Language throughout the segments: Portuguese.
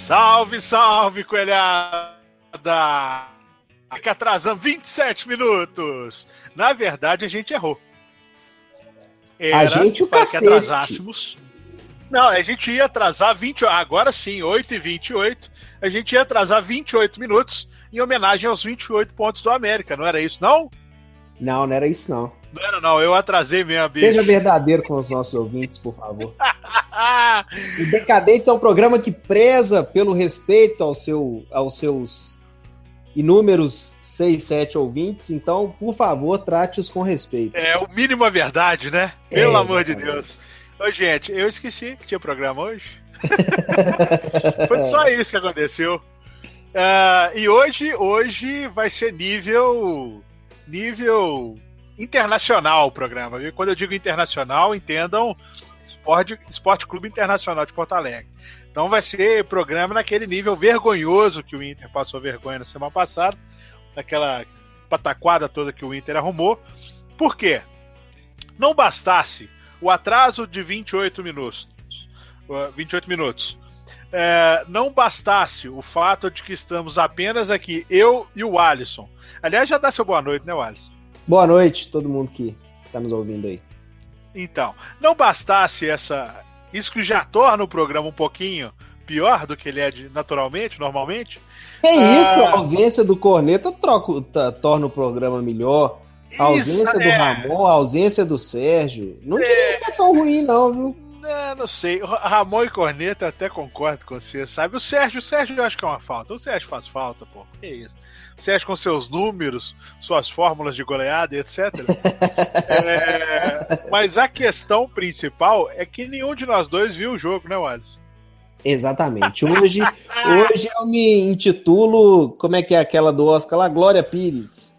Salve, salve, coelhada! Que atrasamos 27 minutos. Na verdade, a gente errou. A gente o para cacete. Que atrasássemos. Não, a gente ia atrasar 20... Agora sim, 8h28. A gente ia atrasar 28 minutos em homenagem aos 28 pontos do América. Não era isso, não? Não, não era isso, não. Não era, não. Eu atrasei mesmo, bicho. Seja verdadeiro com os nossos ouvintes, por favor. O Decadentes é um programa que preza pelo respeito aos seus inúmeros 6, 7 ouvintes. Então, por favor, trate-os com respeito. É o mínimo a verdade, né? Pelo amor de Deus. Ô, gente, eu esqueci que tinha programa hoje. Foi só isso que aconteceu. E hoje vai ser nível internacional o programa. Viu? Quando eu digo internacional, entendam Esporte Clube Internacional de Porto Alegre. Então vai ser programa naquele nível vergonhoso que o Inter passou vergonha na semana passada, naquela pataquada toda que o Inter arrumou. Por quê? Não bastasse o atraso de 28 minutos, não bastasse o fato de que estamos apenas aqui, eu e o Alisson. Aliás, já dá seu boa noite, né, Alisson? Boa noite, todo mundo que está nos ouvindo aí. Então, não bastasse isso que já torna o programa um pouquinho pior do que ele é normalmente. Isso, a ausência do Corneta torna o programa melhor. A ausência do Ramon, a ausência do Sérgio. Não diria que é tão ruim, não, viu? Não sei. Ramon e Corneta eu até concordo com você, sabe? O Sérgio eu acho que é uma falta. O Sérgio faz falta, pô. Que isso? O Sérgio com seus números, suas fórmulas de goleada e etc. Mas a questão principal é que nenhum de nós dois viu o jogo, né, Wallace? Exatamente. Hoje eu me intitulo, como é que é aquela do Oscar lá? Glória Pires.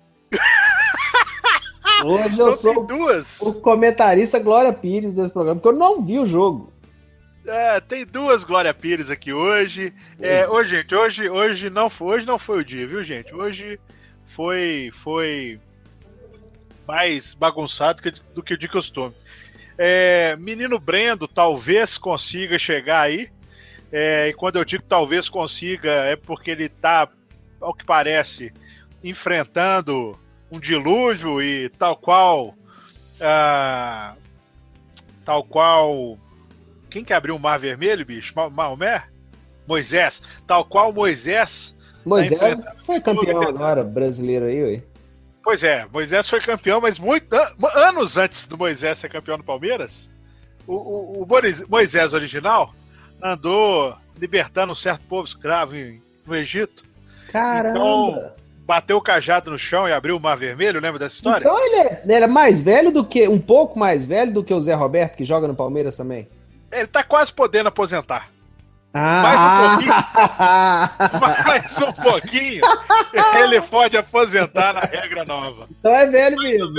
Hoje eu sou o comentarista Glória Pires desse programa, porque eu não vi o jogo. Tem duas Glória Pires aqui hoje. Hoje não foi o dia, viu, gente? Hoje foi mais bagunçado do que de costume. Menino Brendo talvez consiga chegar aí. E quando eu digo talvez consiga, é porque ele está, ao que parece, enfrentando um dilúvio e tal qual quem que abriu o Mar Vermelho, bicho? Maomé? Moisés. Tal qual Moisés foi campeão agora, brasileiro aí, ué. Pois é, Moisés foi campeão, mas anos antes do Moisés ser campeão no Palmeiras, o Moisés original andou libertando um certo povo escravo no Egito. Caramba! Então, bateu o cajado no chão e abriu o Mar Vermelho, lembra dessa história? Então ele era um pouco mais velho do que o Zé Roberto, que joga no Palmeiras também. Ele tá quase podendo aposentar. Mais um pouquinho, ele pode aposentar na regra nova. Então é velho mesmo.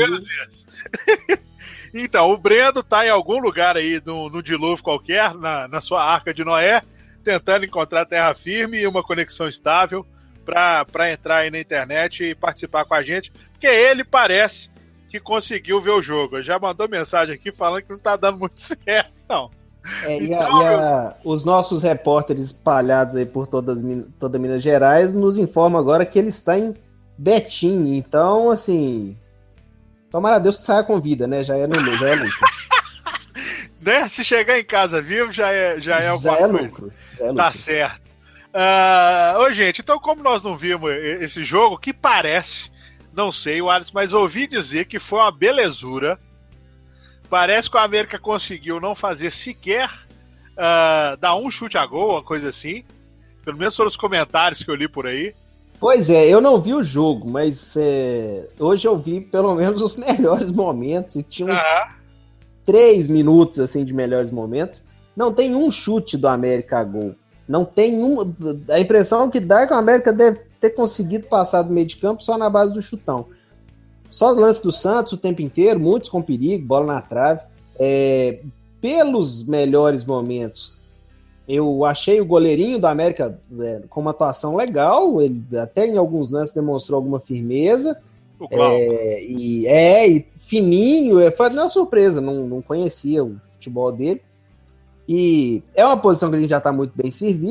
Então, o Brendo tá em algum lugar aí no dilúvio qualquer, na sua arca de Noé, tentando encontrar terra firme e uma conexão estável para entrar aí na internet e participar com a gente, porque ele parece que conseguiu ver o jogo. Ele já mandou mensagem aqui falando que não tá dando muito certo, não. Os nossos repórteres espalhados aí por toda Minas Gerais nos informam agora que ele está em Betim. Então, assim, tomara a Deus que saia com vida, né? Já é lucro. Né? Se chegar em casa vivo, já é alguma coisa. Lucro. Tá certo. Gente, então como nós não vimos esse jogo, que parece, não sei, Alisson, mas ouvi dizer que foi uma belezura. Parece que o América conseguiu não fazer sequer dar um chute a gol, uma coisa assim. Pelo menos foram os comentários que eu li por aí. Pois é, eu não vi o jogo, mas hoje eu vi pelo menos os melhores momentos. E tinha uns 3 minutos assim, de melhores momentos. Não tem um chute do América a gol. Não tem um. A impressão que dá é que o América deve ter conseguido passar do meio de campo só na base do chutão. Só o lance do Santos o tempo inteiro, muitos com perigo, bola na trave. Pelos melhores momentos, eu achei o goleirinho do América com uma atuação legal, ele até em alguns lances demonstrou alguma firmeza. O Glauco. E fininho, foi uma surpresa, não conhecia o futebol dele. E é uma posição que a gente já está muito bem servido.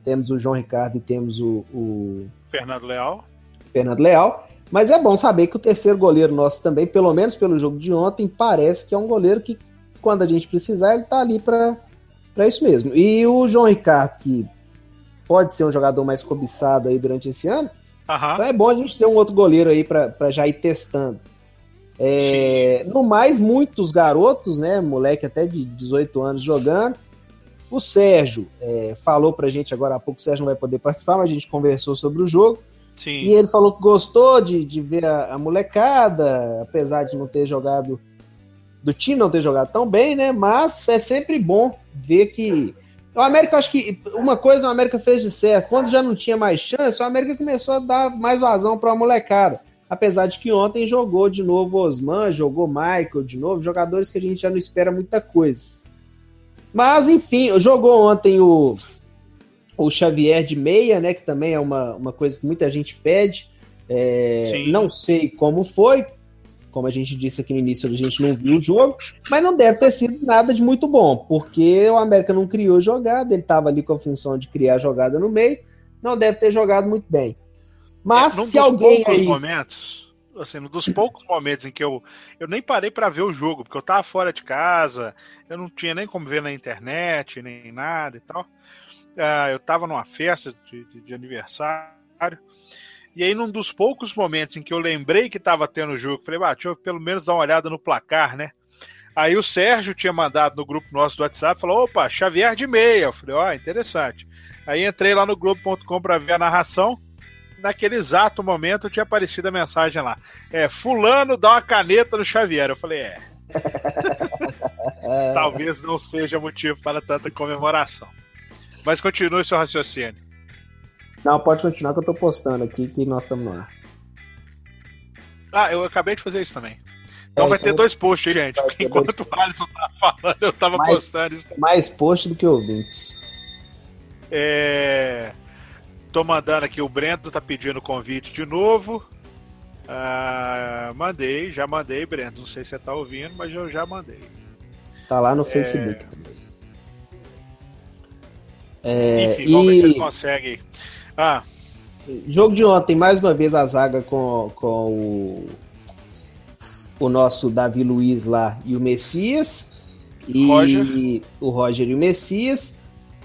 temos o João Ricardo e temos o Fernando Leal. Mas é bom saber que o terceiro goleiro nosso também, pelo menos pelo jogo de ontem, parece que é um goleiro que, quando a gente precisar, ele tá ali para isso mesmo. E o João Ricardo, que pode ser um jogador mais cobiçado aí durante esse ano, então é bom a gente ter um outro goleiro aí para já ir testando. No mais, muitos garotos, né, moleque até de 18 anos jogando. O Sérgio falou pra gente agora há pouco, o Sérgio não vai poder participar, mas a gente conversou sobre o jogo. Sim. E ele falou que gostou de ver a molecada, apesar de não ter jogado, do time não ter jogado tão bem, né? Mas é sempre bom ver que o América, acho que uma coisa o América fez de certo, quando já não tinha mais chance, o América começou a dar mais vazão para a molecada. Apesar de que ontem jogou de novo Osman, jogou Michael de novo, jogadores que a gente já não espera muita coisa. Mas, enfim, jogou ontem o Xavier de meia, né, que também é uma coisa que muita gente pede. Não sei como foi, como a gente disse aqui no início, a gente não viu o jogo, mas não deve ter sido nada de muito bom, porque o América não criou jogada, ele estava ali com a função de criar jogada no meio, não deve ter jogado muito bem. Mas se alguém aí... Um dos poucos momentos em que eu nem parei para ver o jogo, porque eu tava fora de casa, eu não tinha nem como ver na internet, nem nada e tal. Eu tava numa festa de aniversário, e aí num dos poucos momentos em que eu lembrei que tava tendo jogo, falei, deixa eu pelo menos dar uma olhada no placar, né? Aí o Sérgio tinha mandado no grupo nosso do WhatsApp, falou, opa, Xavier de meia. Eu falei, interessante. Aí entrei lá no Globo.com para ver a narração. Naquele exato momento tinha aparecido a mensagem lá. Fulano dá uma caneta no Xavier. Eu falei, talvez não seja motivo para tanta comemoração. Mas continue seu raciocínio. Não, pode continuar que eu tô postando aqui que nós estamos no ar. Eu acabei de fazer isso também. Então vai ter dois posts, gente. Porque enquanto o Alisson tava falando, eu tava postando isso também. Mais post do que ouvintes. Tô mandando aqui, o Brento tá pedindo convite de novo. Já mandei, Brento. Não sei se você tá ouvindo, mas eu já mandei. Tá lá no Facebook também. Enfim, vamos ver se ele consegue. Jogo de ontem, mais uma vez a zaga com o nosso Davi Luiz lá e o Messias. O Roger e o Messias.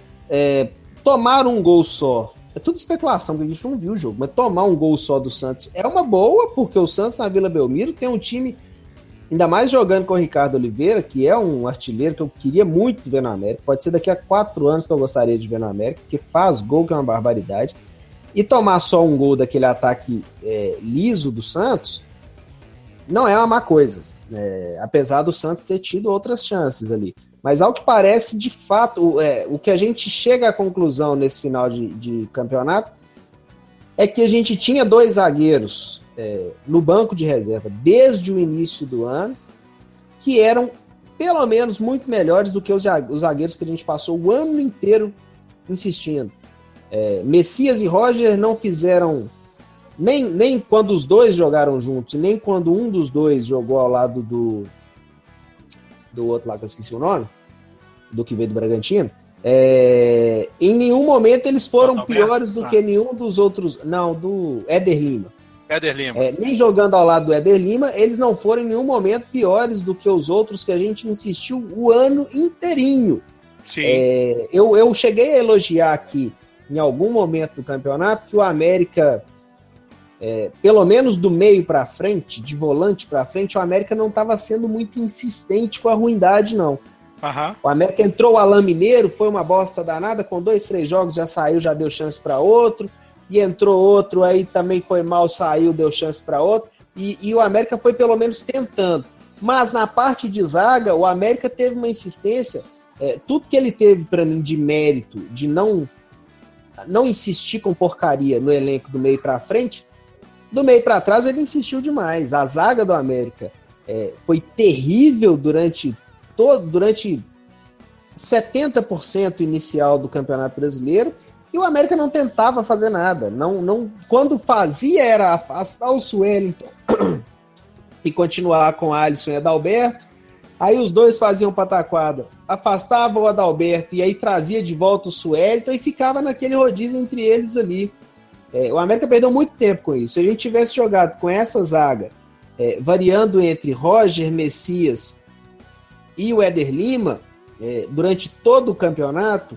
Tomaram um gol só. É tudo especulação, porque a gente não viu o jogo. Mas tomar um gol só do Santos é uma boa, porque o Santos na Vila Belmiro tem um time, ainda mais jogando com o Ricardo Oliveira, que é um artilheiro que eu queria muito ver no América. Pode ser daqui a 4 anos que eu gostaria de ver no América, porque faz gol, que é uma barbaridade. E tomar só um gol daquele ataque liso do Santos não é uma má coisa. Apesar do Santos ter tido outras chances ali. Mas ao que parece, de fato, o que a gente chega à conclusão nesse final de campeonato é que a gente tinha 2 zagueiros no banco de reserva desde o início do ano, que eram pelo menos muito melhores do que os zagueiros que a gente passou o ano inteiro insistindo. Messias e Roger não fizeram, nem quando os dois jogaram juntos, nem quando um dos dois jogou ao lado do outro lá que eu esqueci o nome, do que veio do Bragantino, em nenhum momento eles foram piores do que nenhum dos outros, não, do Éder Lima. Nem jogando ao lado do Éder Lima, eles não foram em nenhum momento piores do que os outros que a gente insistiu o ano inteirinho. Sim. Eu cheguei a elogiar aqui, em algum momento do campeonato, que o América, pelo menos do meio para frente, de volante para frente, o América não estava sendo muito insistente com a ruindade, não. O América entrou o Alain Mineiro, foi uma bosta danada, com 2, 3 jogos já saiu, já deu chance para outro, e entrou outro, aí também foi mal, saiu, deu chance para outro, e o América foi pelo menos tentando. Mas na parte de zaga, o América teve uma insistência, tudo que ele teve para mim de mérito, de não insistir com porcaria no elenco do meio para frente, do meio para trás ele insistiu demais. A zaga do América foi terrível durante 70% inicial do Campeonato Brasileiro, e o América não tentava fazer nada. Quando fazia era afastar o Suelton e continuar com Alisson e Adalberto, Aí os dois faziam pataquada, afastava o Adalberto e aí trazia de volta o Suelton e ficava naquele rodízio entre eles ali. O América perdeu muito tempo com isso. Se a gente tivesse jogado com essa zaga, variando entre Roger, Messias e o Éder Lima, durante todo o campeonato,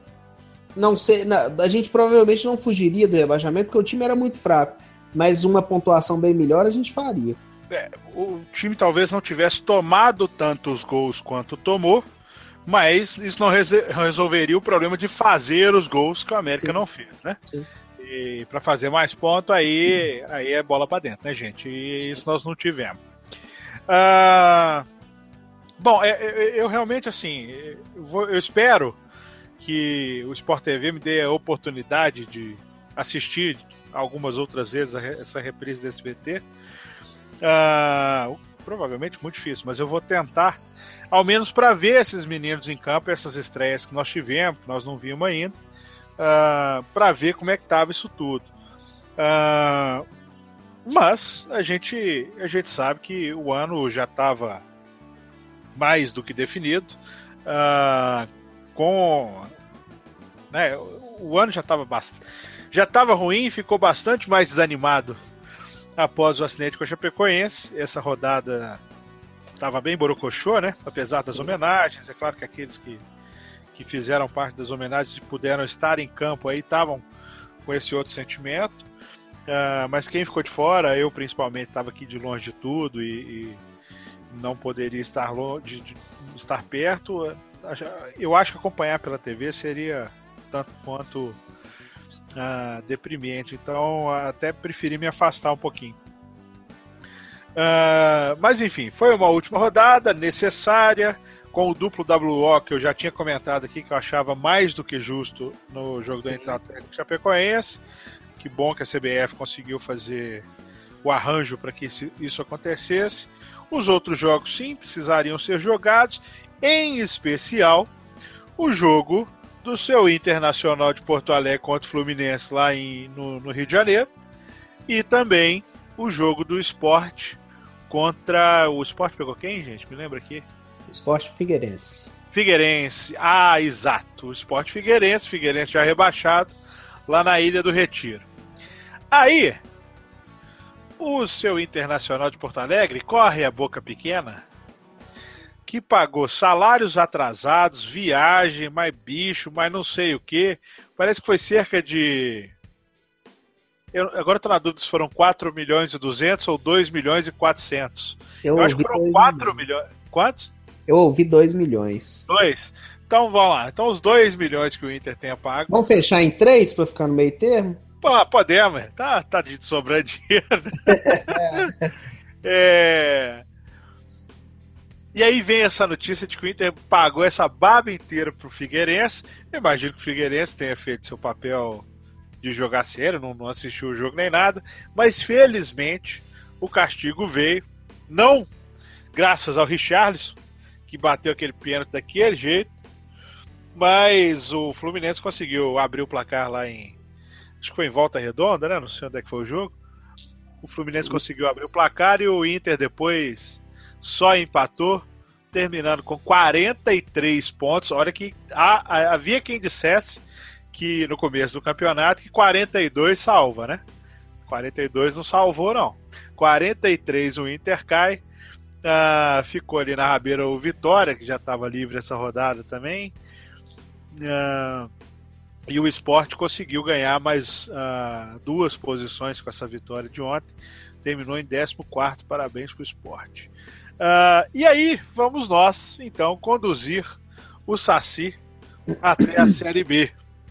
a gente provavelmente não fugiria do rebaixamento, porque o time era muito fraco. Mas uma pontuação bem melhor a gente faria. O time talvez não tivesse tomado tantos gols quanto tomou, mas isso não resolveria o problema de fazer os gols que o América não fez, né? Sim. E para fazer mais ponto, aí é bola para dentro, né, gente? E isso nós não tivemos. Bom, eu realmente, assim, eu espero que o Sport TV me dê a oportunidade de assistir algumas outras vezes essa reprise desse SBT. Provavelmente muito difícil, mas eu vou tentar, ao menos para ver esses meninos em campo, essas estreias que nós tivemos, que nós não vimos ainda, para ver como é que estava isso tudo. Mas a gente sabe que o ano já estava mais do que definido, né, o ano já estava ruim e ficou bastante mais desanimado após o acidente com a Chapecoense. Essa rodada estava bem borocochô, né? Apesar das homenagens. É claro que aqueles que fizeram parte das homenagens e puderam estar em campo aí estavam com esse outro sentimento. Mas quem ficou de fora, eu principalmente, estava aqui de longe de tudo e não poderia estar longe, de estar perto. Eu acho que acompanhar pela TV seria tanto quanto deprimente, então até preferi me afastar um pouquinho. Mas enfim, foi uma última rodada necessária, com o duplo WO que eu já tinha comentado aqui, que eu achava mais do que justo no jogo do Atlético Chapecoense. Que bom que a CBF conseguiu fazer o arranjo para que isso acontecesse. Os outros jogos sim precisariam ser jogados, em especial o jogo do seu Internacional de Porto Alegre contra o Fluminense lá no Rio de Janeiro, e também o jogo do Sport contra... O Sport pegou quem, gente? Me lembra aqui? Sport Figueirense. Figueirense, exato, o Sport Figueirense já rebaixado lá na Ilha do Retiro. Aí, o seu Internacional de Porto Alegre corre a boca pequena, que pagou salários atrasados, viagem, mais bicho, mais não sei o que. Parece que foi cerca de... agora estou na dúvida se foram 4 milhões e 200 ou 2 milhões e 400. Eu acho que foram 4 milhões. Quantos? Eu ouvi 2 milhões. 2? Então vamos lá. Então os 2 milhões que o Inter tenha pago... Vamos fechar em 3 para ficar no meio termo? Podemos. Tá de sobrando dinheiro. E aí vem essa notícia de que o Inter pagou essa baba inteira pro Figueirense. Eu imagino que o Figueirense tenha feito seu papel de jogar sério, não assistiu o jogo nem nada, mas felizmente o castigo veio, não graças ao Richarlison, que bateu aquele pênalti daquele jeito, mas o Fluminense conseguiu abrir o placar lá acho que foi em Volta Redonda, né? Não sei onde é que foi o jogo. O Fluminense conseguiu abrir o placar e o Inter depois só empatou, terminando com 43 pontos. Olha que havia quem dissesse que no começo do campeonato que 42 salva, né? 42 não salvou, não. 43 o Inter cai. Ficou ali na rabeira o Vitória, que já estava livre essa rodada também. E o Sport conseguiu ganhar mais 2 posições com essa vitória de ontem. Terminou em 14º. Parabéns para o Sport. E aí, vamos nós, então, conduzir o Saci até a Série B.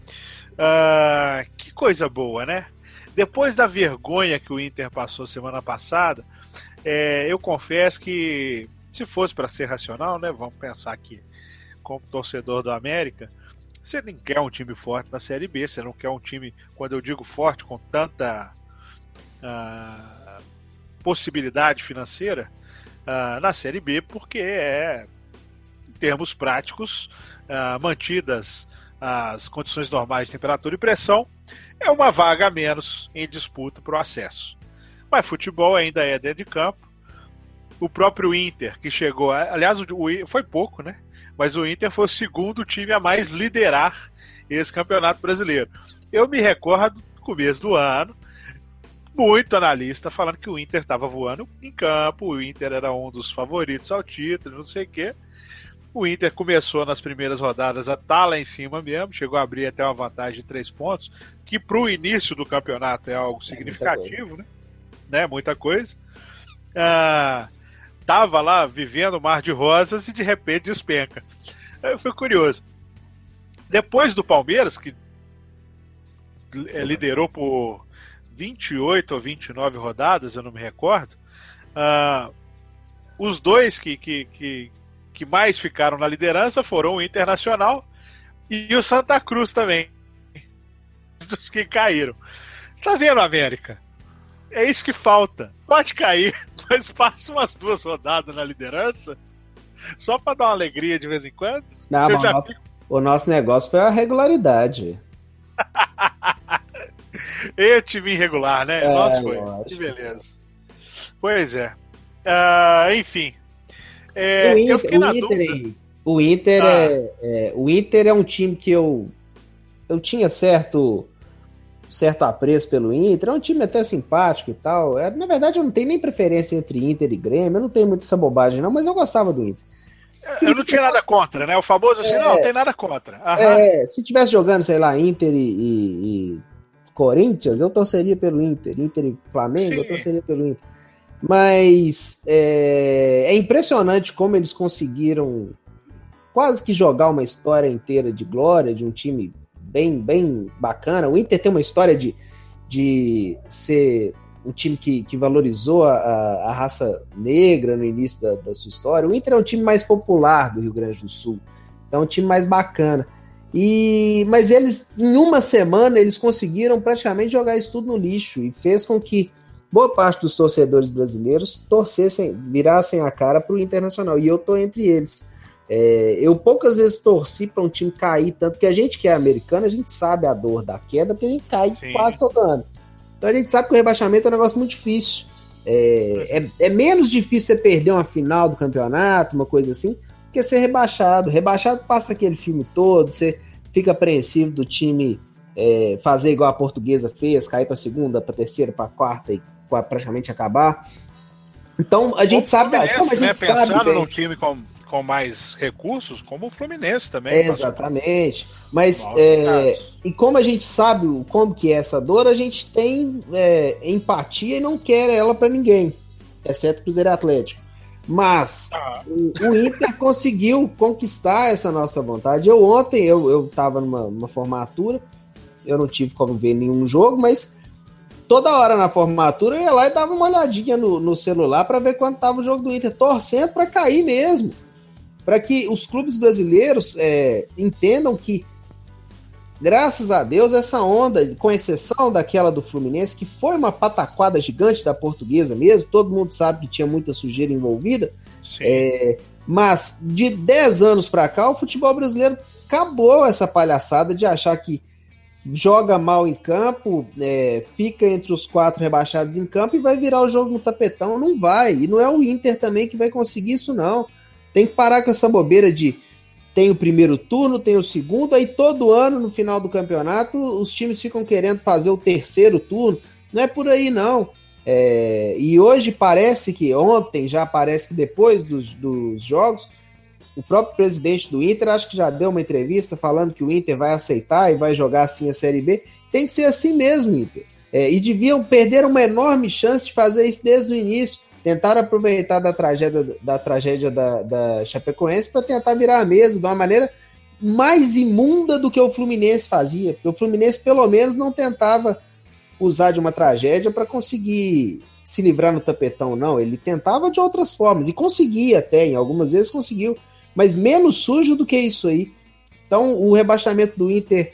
Que coisa boa, né? Depois da vergonha que o Inter passou semana passada, eu confesso que, se fosse para ser racional, né, vamos pensar aqui, como torcedor do América, você não quer um time forte na Série B, você não quer um time, quando eu digo forte, com tanta possibilidade financeira, na Série B, porque em termos práticos, mantidas as condições normais de temperatura e pressão, é uma vaga a menos em disputa para o acesso. Mas futebol ainda é dentro de campo. o próprio Inter, que chegou... Aliás, foi pouco, né? Mas o Inter foi o segundo time a mais liderar esse campeonato brasileiro. Eu me recordo, no começo do ano, muito analista falando que o Inter estava voando em campo, o Inter era um dos favoritos ao título, não sei o quê. O Inter começou nas primeiras rodadas a estar lá em cima mesmo, chegou a abrir até uma vantagem de 3 pontos, que para o início do campeonato é algo significativo, né? Muita coisa. Tava lá vivendo o mar de rosas e de repente despenca. Foi curioso. Depois do Palmeiras, que liderou por 28 ou 29 rodadas, eu não me recordo, os dois que mais ficaram na liderança foram o Internacional e o Santa Cruz também, dos que caíram. Tá vendo, América? É isso que falta. Pode cair, mas passa umas 2 rodadas na liderança só para dar uma alegria de vez em quando. Não, o nosso negócio foi a regularidade. E time irregular, né? Nossa, foi. Lógico. Que beleza. Pois é. Enfim. Eu fiquei na dúvida. O Inter é um time que eu tinha certo apreço pelo Inter. É um time até simpático e tal. Na verdade, eu não tenho nem preferência entre Inter e Grêmio. Eu não tenho muito essa bobagem, não, mas eu gostava do Inter. Eu não tinha nada contra, né? O famoso assim, não tem nada contra. Se tivesse jogando, sei lá, Inter e Corinthians, eu torceria pelo Inter. Inter e Flamengo, sim, eu torceria pelo Inter. Mas é impressionante como eles conseguiram quase que jogar uma história inteira de glória de um time bem, bem bacana. O Inter tem uma história de ser um time que valorizou a raça negra no início da sua história. O Inter é um time mais popular do Rio Grande do Sul. É um time mais bacana. Mas eles, em uma semana, eles conseguiram praticamente jogar isso tudo no lixo e fez com que boa parte dos torcedores brasileiros virassem a cara para o Internacional. E eu tô entre eles. Eu poucas vezes torci para um time cair, tanto que a gente que é americano, a gente sabe a dor da queda, porque a gente cai quase todo ano. Então a gente sabe que o rebaixamento é um negócio muito difícil. É menos difícil você perder uma final do campeonato, uma coisa assim, que ser rebaixado. Rebaixado passa aquele filme todo, você fica apreensivo do time fazer igual a Portuguesa fez, cair para segunda, para terceira, para quarta e praticamente acabar. Então a gente sabe, como a gente sabe, pensando num time com mais recursos, como o Fluminense também. Exatamente. Mas e como a gente sabe como que é essa dor, a gente tem empatia e não quer ela para ninguém, exceto o Cruzeiro Atlético. Mas o Inter conseguiu conquistar essa nossa vontade. Ontem eu estava numa formatura, eu não tive como ver nenhum jogo, mas toda hora na formatura eu ia lá e dava uma olhadinha no celular para ver quando estava o jogo do Inter, torcendo para cair mesmo, para que os clubes brasileiros entendam que, graças a Deus, essa onda, com exceção daquela do Fluminense, que foi uma pataquada gigante da Portuguesa mesmo, todo mundo sabe que tinha muita sujeira envolvida, mas de 10 anos para cá, o futebol brasileiro acabou essa palhaçada de achar que joga mal em campo, fica entre os 4 rebaixados em campo e vai virar o jogo no tapetão. Não vai, e não é o Inter também que vai conseguir isso, não. Tem que parar com essa bobeira de tem o primeiro turno, tem o segundo, aí todo ano, no final do campeonato, os times ficam querendo fazer o terceiro turno. Não é por aí, não. E hoje parece que, ontem já parece que depois dos jogos, o próprio presidente do Inter, acho que já deu uma entrevista falando que o Inter vai aceitar e vai jogar assim a Série B. Tem que ser assim mesmo, Inter. E perder uma enorme chance de fazer isso desde o início. Tentaram aproveitar da tragédia da Chapecoense para tentar virar a mesa de uma maneira mais imunda do que o Fluminense fazia. Porque o Fluminense, pelo menos, não tentava usar de uma tragédia para conseguir se livrar no tapetão, não. Ele tentava de outras formas, e conseguia até, em algumas vezes conseguiu, mas menos sujo do que isso aí. Então, o rebaixamento do Inter,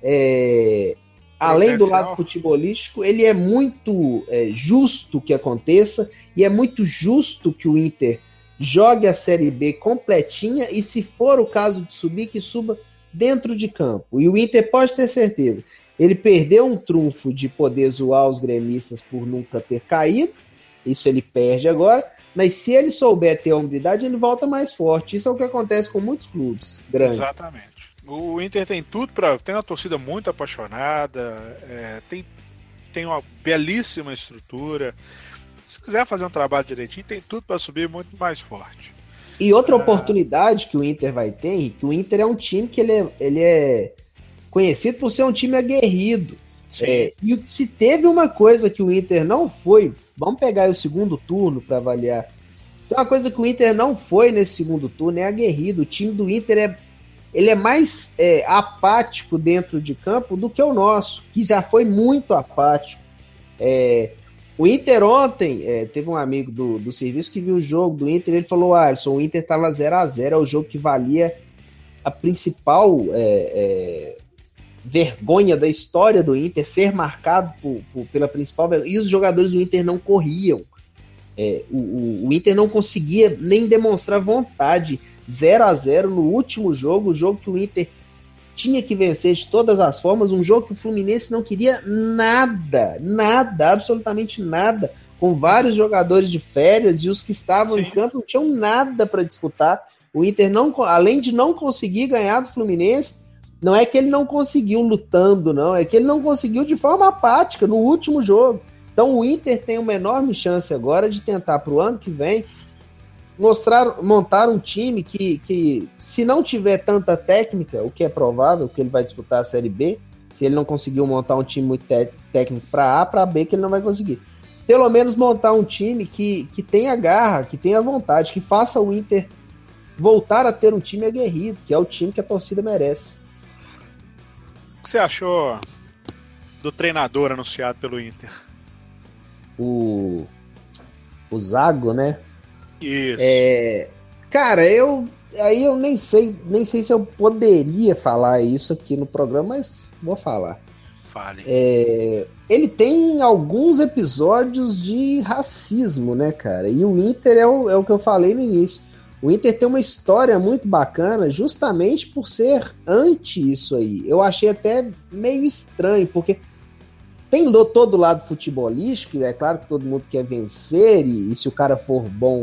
além do lado futebolístico, ele é muito justo que aconteça, e é muito justo que o Inter jogue a Série B completinha, e se for o caso de subir, que suba dentro de campo. E o Inter pode ter certeza, ele perdeu um trunfo de poder zoar os gremistas por nunca ter caído, isso ele perde agora, mas se ele souber ter a humildade, ele volta mais forte. Isso é o que acontece com muitos clubes grandes. Exatamente. O Inter tem tudo tem uma torcida muito apaixonada, tem uma belíssima estrutura. Se quiser fazer um trabalho direitinho, tem tudo para subir muito mais forte. E outra oportunidade que o Inter vai ter, que o Inter é um time que ele é conhecido por ser um time aguerrido. E se teve uma coisa que o Inter não foi, vamos pegar o segundo turno para avaliar. Se tem uma coisa que o Inter não foi nesse segundo turno, é aguerrido. O time do Inter ele é mais apático dentro de campo do que o nosso, que já foi muito apático. O Inter ontem, teve um amigo do serviço que viu o jogo do Inter, ele falou, Alisson, o Inter estava 0-0, é o jogo que valia a principal vergonha da história do Inter, ser marcado pela principal vergonha, e os jogadores do Inter não corriam. O Inter não conseguia nem demonstrar vontade. 0-0 no último jogo, o jogo que o Inter tinha que vencer de todas as formas, um jogo que o Fluminense não queria nada, absolutamente nada, com vários jogadores de férias, e os que estavam em campo não tinham nada para disputar. O Inter, além de não conseguir ganhar do Fluminense, não é que ele não conseguiu lutando, não, é que ele não conseguiu de forma apática no último jogo. Então o Inter tem uma enorme chance agora de tentar para o ano que vem montar um time que, se não tiver tanta técnica, o que é provável, que ele vai disputar a Série B, se ele não conseguiu montar um time muito técnico para A, para B, que ele não vai conseguir. Pelo menos montar um time que tenha garra, que tenha vontade, que faça o Inter voltar a ter um time aguerrido, que é o time que a torcida merece. O que você achou do treinador anunciado pelo Inter? O Zago, né? Isso. Cara, eu nem sei se eu poderia falar isso aqui no programa, mas vou falar. Fale. Ele tem alguns episódios de racismo, né, cara? E o Inter é o que eu falei no início. O Inter tem uma história muito bacana justamente por ser anti isso aí. Eu achei até meio estranho, porque tem todo o lado futebolístico, é claro que todo mundo quer vencer, e se o cara for bom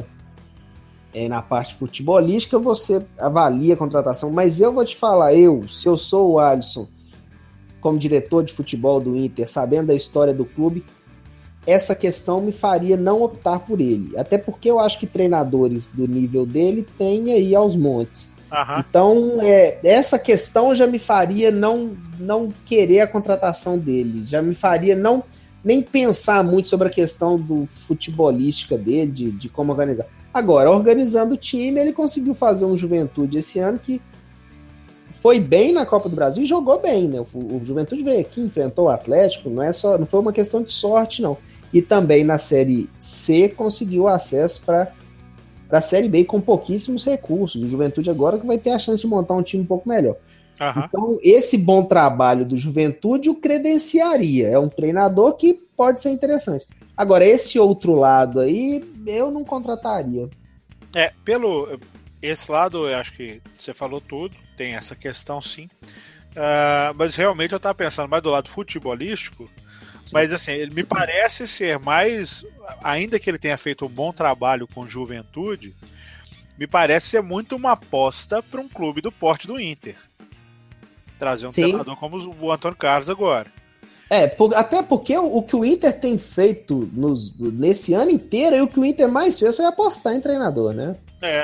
na parte futebolística, você avalia a contratação, mas eu vou te falar, se eu sou o Alisson, como diretor de futebol do Inter, sabendo da história do clube, essa questão me faria não optar por ele, até porque eu acho que treinadores do nível dele tem aí aos montes. Então, essa questão já me faria não querer a contratação dele, já me faria nem pensar muito sobre a questão do futebolística dele, de como organizar. Agora, organizando o time, ele conseguiu fazer um Juventude esse ano que foi bem na Copa do Brasil e jogou bem, né? O Juventude veio aqui, enfrentou o Atlético, não foi uma questão de sorte, não. E também na Série C conseguiu acesso para a Série B com pouquíssimos recursos. O Juventude agora que vai ter a chance de montar um time um pouco melhor. Então, esse bom trabalho do Juventude o credenciaria. É um treinador que pode ser interessante. Agora, esse outro lado aí, eu não contrataria. Pelo esse lado, eu acho que você falou tudo. Tem essa questão, sim. Mas realmente eu estava pensando mais do lado futebolístico. Sim. Mas assim, ele me parece ser mais, ainda que ele tenha feito um bom trabalho com Juventude, me parece ser muito uma aposta para um clube do porte do Inter. Trazer um treinador como o Antônio Carlos agora. Até porque o que o Inter tem feito nesse ano inteiro, e o que o Inter mais fez foi apostar em treinador, né?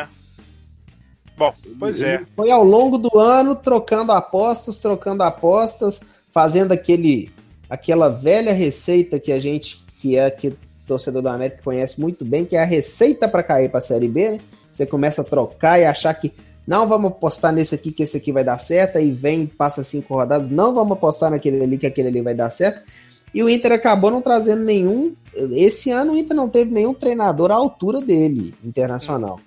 Bom, pois ele foi ao longo do ano trocando apostas, fazendo aquela velha receita que que torcedor da América conhece muito bem, que é a receita para cair para a Série B, né? Você começa a trocar e achar que não, vamos apostar nesse aqui, que esse aqui vai dar certo, aí passa 5 rodadas, não, vamos apostar naquele ali, que aquele ali vai dar certo. E o Inter acabou não trazendo nenhum. Esse ano o Inter não teve nenhum treinador à altura dele, internacional.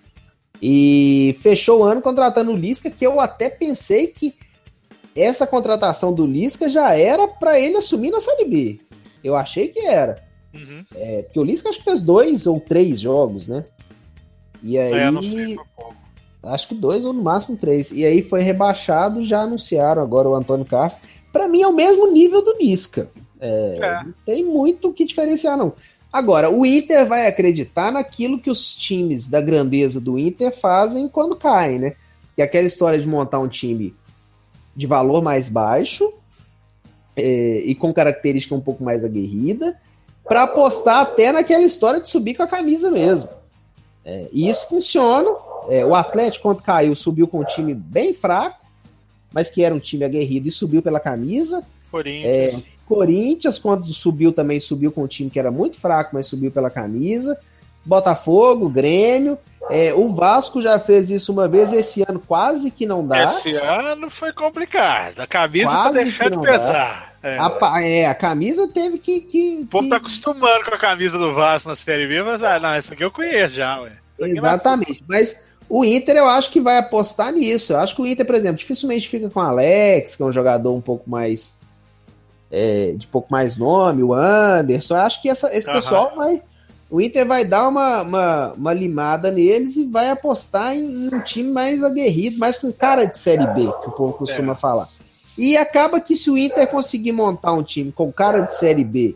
E fechou o ano contratando o Lisca, que eu até pensei que essa contratação do Lisca já era para ele assumir na Série B. Eu achei que era. Porque o Lisca acho que fez 2 ou 3 jogos, né? E aí, não sei, acho que 2 ou no máximo 3. E aí foi rebaixado, já anunciaram agora o Antônio Carlos. Para mim é o mesmo nível do Lisca. Não tem muito o que diferenciar, não. Agora, o Inter vai acreditar naquilo que os times da grandeza do Inter fazem quando caem, né? Que é aquela história de montar um time de valor mais baixo e com característica um pouco mais aguerrida, para apostar até naquela história de subir com a camisa mesmo. E isso funciona. O Atlético, quando caiu, subiu com um time bem fraco, mas que era um time aguerrido e subiu pela camisa. Corinthians, quando subiu, também subiu com um time que era muito fraco, mas subiu pela camisa. Botafogo, Grêmio. O Vasco já fez isso uma vez, esse ano quase que não dá. Esse ano foi complicado. A camisa quase tá deixando de pesar. A camisa teve que. O povo tá acostumando com a camisa do Vasco na Série B, mas não, essa aqui eu conheço já, ué. Exatamente, mas o Inter eu acho que vai apostar nisso. Eu acho que o Inter, por exemplo, dificilmente fica com o Alex, que é um jogador um pouco mais. De pouco mais nome, o Anderson. Eu acho que esse pessoal vai. O Inter vai dar uma limada neles e vai apostar em um time mais aguerrido, mais com cara de Série B, que o povo costuma falar. E acaba que se o Inter conseguir montar um time com cara de Série B,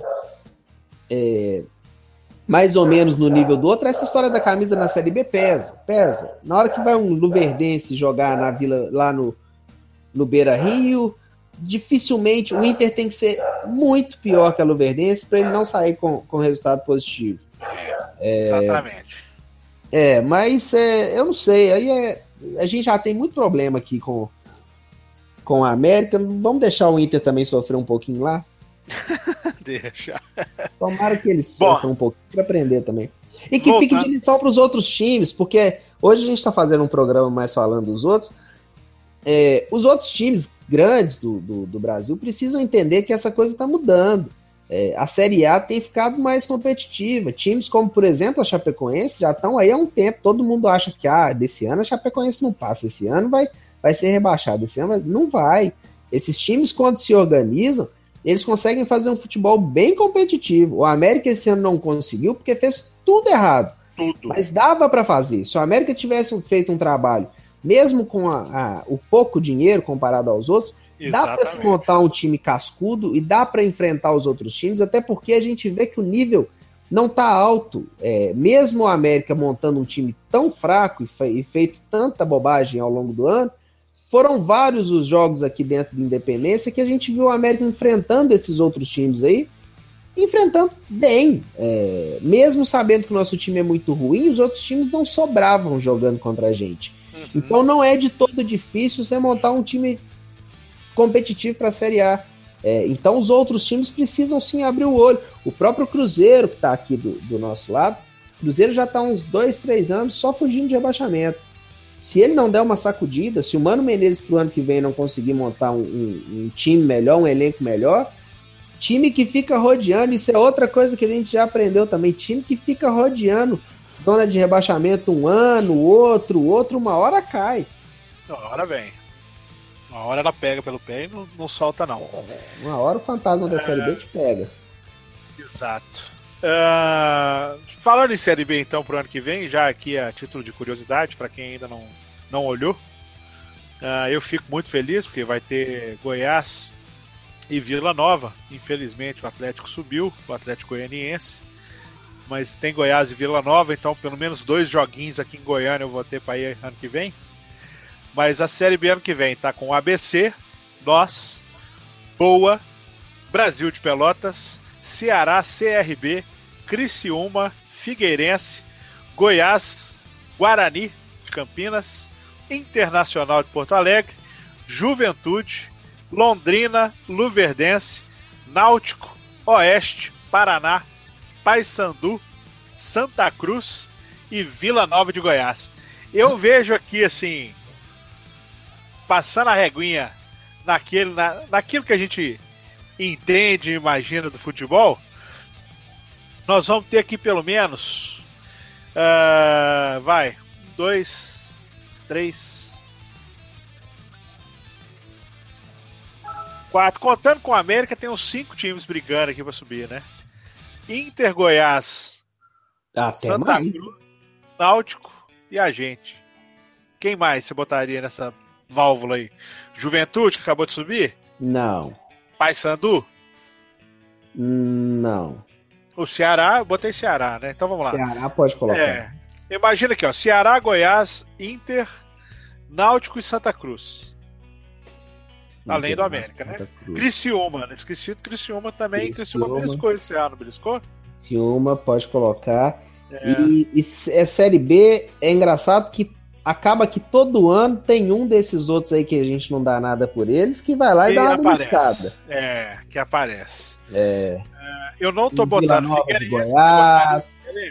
mais ou menos no nível do outro, essa história da camisa na Série B pesa. Na hora que vai um Luverdense jogar na Vila, lá no Beira-Rio, dificilmente o Inter tem que ser muito pior que a Luverdense para ele não sair com resultado positivo. Exatamente. Mas eu não sei. Aí a gente já tem muito problema aqui com a América. Vamos deixar o Inter também sofrer um pouquinho lá? Deixa. Tomara que eles sofram um pouquinho para aprender também. E que fique de lição para os outros times, porque hoje a gente está fazendo um programa mais falando dos outros. Os outros times grandes do Brasil precisam entender que essa coisa está mudando. A Série A tem ficado mais competitiva. Times como, por exemplo, a Chapecoense já estão aí há um tempo. Todo mundo acha que desse ano a Chapecoense não passa. Esse ano vai ser rebaixado. Esse ano não vai. Esses times, quando se organizam, eles conseguem fazer um futebol bem competitivo. O América esse ano não conseguiu porque fez tudo errado. Mas dava para fazer. Se o América tivesse feito um trabalho, mesmo com o pouco dinheiro comparado aos outros, dá para se montar um time cascudo e dá para enfrentar os outros times, até porque a gente vê que o nível não tá alto. Mesmo o América montando um time tão fraco e feito tanta bobagem ao longo do ano, foram vários os jogos aqui dentro do Independência que a gente viu o América enfrentando esses outros times aí, enfrentando bem. Mesmo sabendo que o nosso time é muito ruim, os outros times não sobravam jogando contra a gente. Então não é de todo difícil você montar um time competitivo para a Série A. Então os outros times precisam sim abrir o olho. O próprio Cruzeiro, que está aqui do nosso lado, o Cruzeiro já está há uns 2-3 anos só fugindo de rebaixamento. Se ele não der uma sacudida, se o Mano Menezes pro ano que vem não conseguir montar um time melhor, um elenco melhor, time que fica rodeando, isso é outra coisa que a gente já aprendeu também, time que fica rodeando zona de rebaixamento um ano, outro, uma hora cai. Uma hora vem. Uma hora ela pega pelo pé e não solta, não. Uma hora o fantasma da Série B te pega. Exato. Falando em Série B, então, pro ano que vem, já aqui a título de curiosidade, para quem ainda não olhou, eu fico muito feliz, porque vai ter Goiás e Vila Nova. Infelizmente o Atlético subiu, o Atlético Goianiense, mas tem Goiás e Vila Nova, então pelo menos 2 joguinhos aqui em Goiânia eu vou ter para ir ano que vem. Mas a Série B ano que vem tá com ABC, nós, Boa, Brasil de Pelotas, Ceará, CRB, Criciúma, Figueirense, Goiás, Guarani de Campinas, Internacional de Porto Alegre, Juventude, Londrina, Luverdense, Náutico, Oeste, Paraná, Paysandu, Santa Cruz e Vila Nova de Goiás. Eu vejo aqui, assim, passando a reguinha naquilo que a gente entende e imagina do futebol, nós vamos ter aqui pelo menos 2, 3, 4, contando com a América, tem uns 5 times brigando aqui para subir, né? Inter, Goiás, Santa Cruz, Náutico e a gente. Quem mais você botaria nessa válvula aí? Juventude, que acabou de subir? Não. Paysandu? Não. O Ceará, eu botei Ceará, né? Então vamos lá. Ceará pode colocar. Imagina aqui, ó. Ceará, Goiás, Inter, Náutico e Santa Cruz. Além do América, né? Criciúma, né? Esqueci do Criciúma também. Criciúma beliscou esse ano, beliscou? Criciúma pode colocar. E Série B é engraçado que acaba que todo ano tem um desses outros aí que a gente não dá nada por eles, que vai lá e dá uma beliscada. Que aparece. Eu não tô botando Figueirense. Goiás.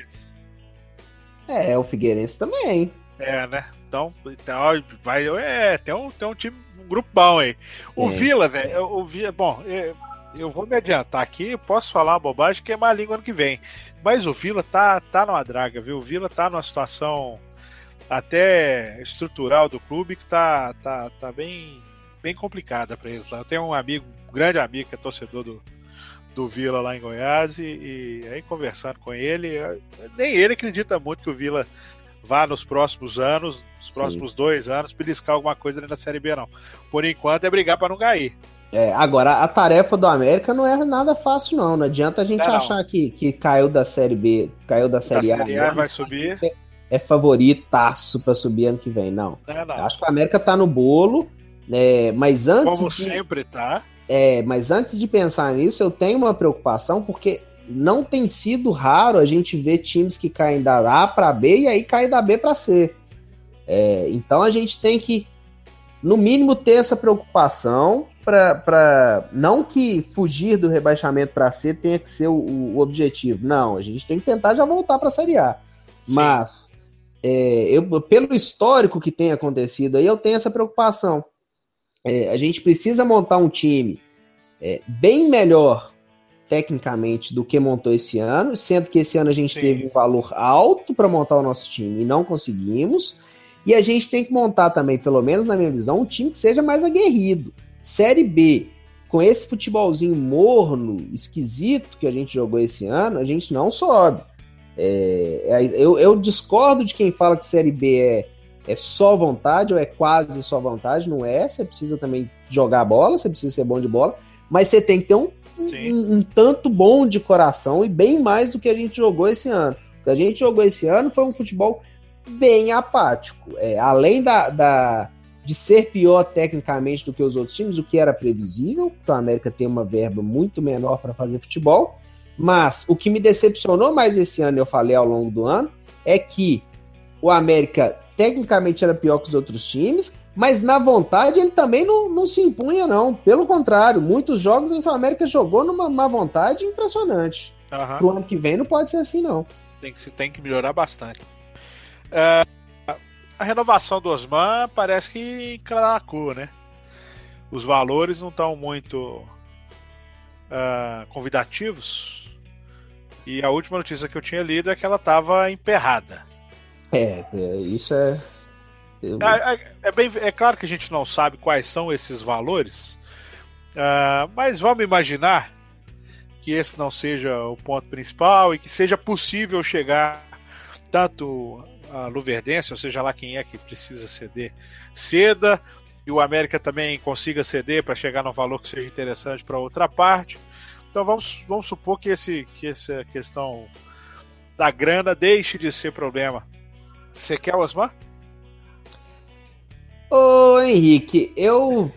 O Figueirense também. Né? Então vai, tem um time, um grupo bom aí. O Vila, velho, bom, eu vou me adiantar aqui, posso falar uma bobagem que é má língua ano que vem, mas o Vila tá numa draga, viu? O Vila tá numa situação até estrutural do clube que tá bem complicada para eles lá. Eu tenho um grande amigo que é torcedor do Vila lá em Goiás e aí conversando com ele, nem ele acredita muito que o Vila vá nos próximos anos, nos próximos 2 anos, beliscar alguma coisa ali na Série B, não. Por enquanto é brigar para não cair. Agora, a tarefa do América não é nada fácil, não. Não adianta a gente achar que caiu da Série B, caiu da Série A. Série A vai subir. É favoritaço para subir ano que vem, não. Acho que o América tá no bolo, mas antes... Como sempre tá. Mas antes de pensar nisso, eu tenho uma preocupação, porque não tem sido raro a gente ver times que caem da A para B e aí caem da B para C. Então a gente tem que, no mínimo, ter essa preocupação para não que fugir do rebaixamento para C tenha que ser o objetivo. Não, a gente tem que tentar já voltar para a Série A. Sim. Mas, pelo histórico que tem acontecido aí, eu tenho essa preocupação. A gente precisa montar um time bem melhor tecnicamente do que montou esse ano, sendo que esse ano a gente teve um valor alto para montar o nosso time e não conseguimos. E a gente tem que montar também, pelo menos na minha visão, um time que seja mais aguerrido. Série B, com esse futebolzinho morno, esquisito que a gente jogou esse ano, a gente não sobe. Eu discordo de quem fala que Série B é só vontade ou é quase só vontade. Não é, você precisa também jogar a bola, você precisa ser bom de bola, mas você tem que ter um tanto bom de coração e bem mais do que a gente jogou esse ano. O que a gente jogou esse ano foi um futebol bem apático. Além de ser pior tecnicamente do que os outros times, o que era previsível, porque o América tem uma verba muito menor para fazer futebol, mas o que me decepcionou mais esse ano, eu falei ao longo do ano, é que o América tecnicamente era pior que os outros times, mas na vontade ele também não se impunha, não. Pelo contrário, muitos jogos em que o América jogou numa má vontade impressionante. Pro ano que vem não pode ser assim, não. Tem que melhorar bastante. A renovação do Osman parece que enclaracou, né? Os valores não estão muito convidativos. E a última notícia que eu tinha lido é que ela estava emperrada. Isso é... É claro que a gente não sabe quais são esses valores, mas vamos imaginar que esse não seja o ponto principal e que seja possível chegar tanto a Luverdense, ou seja lá quem é que precisa ceder, ceda, e o América também consiga ceder para chegar num valor que seja interessante para outra parte. Então vamos supor que essa questão da grana deixe de ser problema. Você quer o Osman? Ô Henrique, eu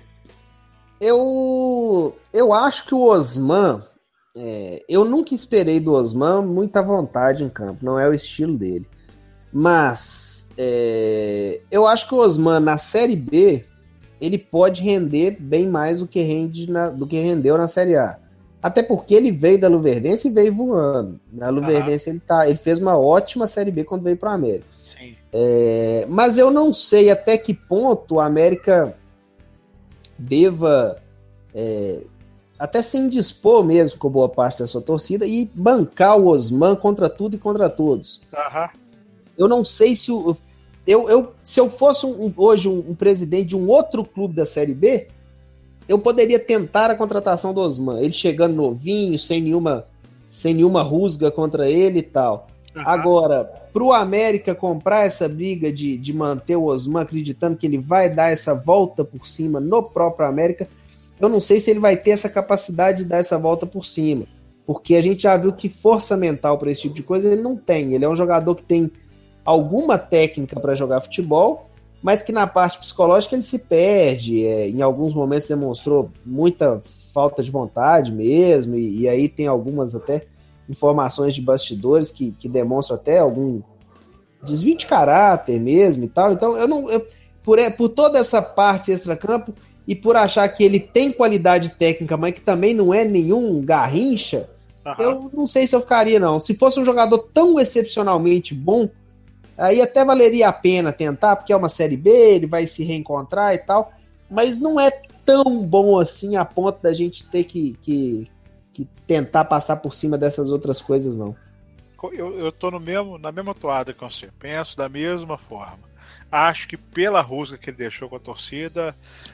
acho que o Osman, eu nunca esperei do Osman muita vontade em campo, não é o estilo dele. Mas eu acho que o Osman na Série B ele pode render bem mais do que rendeu na Série A. Até porque ele veio da Luverdense e veio voando. Na Luverdense ele fez uma ótima Série B quando veio para o América. Sim. Mas eu não sei até que ponto o América deva até se indispor mesmo com boa parte da sua torcida e bancar o Osman contra tudo e contra todos. Eu não sei se se eu fosse hoje um presidente de um outro clube da Série B, eu poderia tentar a contratação do Osman. Ele chegando novinho, sem nenhuma rusga contra ele e tal. Agora, pro América comprar essa briga de manter o Osman acreditando que ele vai dar essa volta por cima no próprio América, eu não sei se ele vai ter essa capacidade de dar essa volta por cima. porque a gente já viu que força mental para esse tipo de coisa ele não tem. Ele é um jogador que tem alguma técnica para jogar futebol, mas que na parte psicológica ele se perde. Em alguns momentos demonstrou muita falta de vontade mesmo, e aí tem algumas até informações de bastidores que demonstram até algum desvio de caráter mesmo e tal. Então, por toda essa parte extracampo e por achar que ele tem qualidade técnica, mas que também não é nenhum garrincha, eu não sei se eu ficaria, não. Se fosse um jogador tão excepcionalmente bom, aí até valeria a pena tentar, porque é uma Série B, ele vai se reencontrar e tal, mas não é tão bom assim a ponto da gente ter que tentar passar por cima dessas outras coisas, não. Eu tô na mesma toada que você. Penso da mesma forma. Acho que pela rusga que ele deixou com a torcida,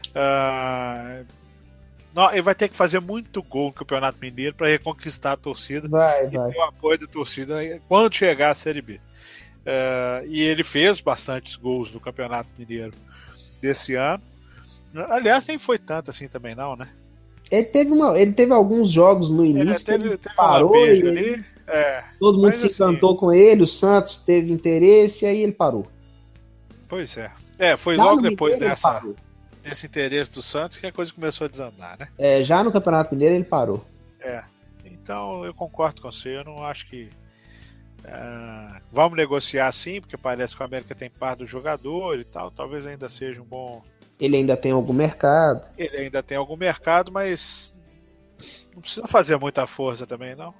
não, ele vai ter que fazer muito gol no Campeonato Mineiro para reconquistar a torcida vai. ter o apoio da torcida quando chegar a Série B. E ele fez bastantes gols no Campeonato Mineiro desse ano. Aliás, nem foi tanto assim também não, né? Ele teve alguns jogos no início teve parou e ali, todo mundo se encantou com ele, o Santos teve interesse e aí ele parou. Pois é. Foi já logo depois desse interesse do Santos que a coisa começou a desandar, né? Já no Campeonato Mineiro ele parou. Então eu concordo com você, eu não acho que vamos negociar sim, porque parece que o América tem par do jogador e tal, talvez ainda seja um bom... Ele ainda tem algum mercado. Ele ainda tem algum mercado, mas não precisa fazer muita força também, não.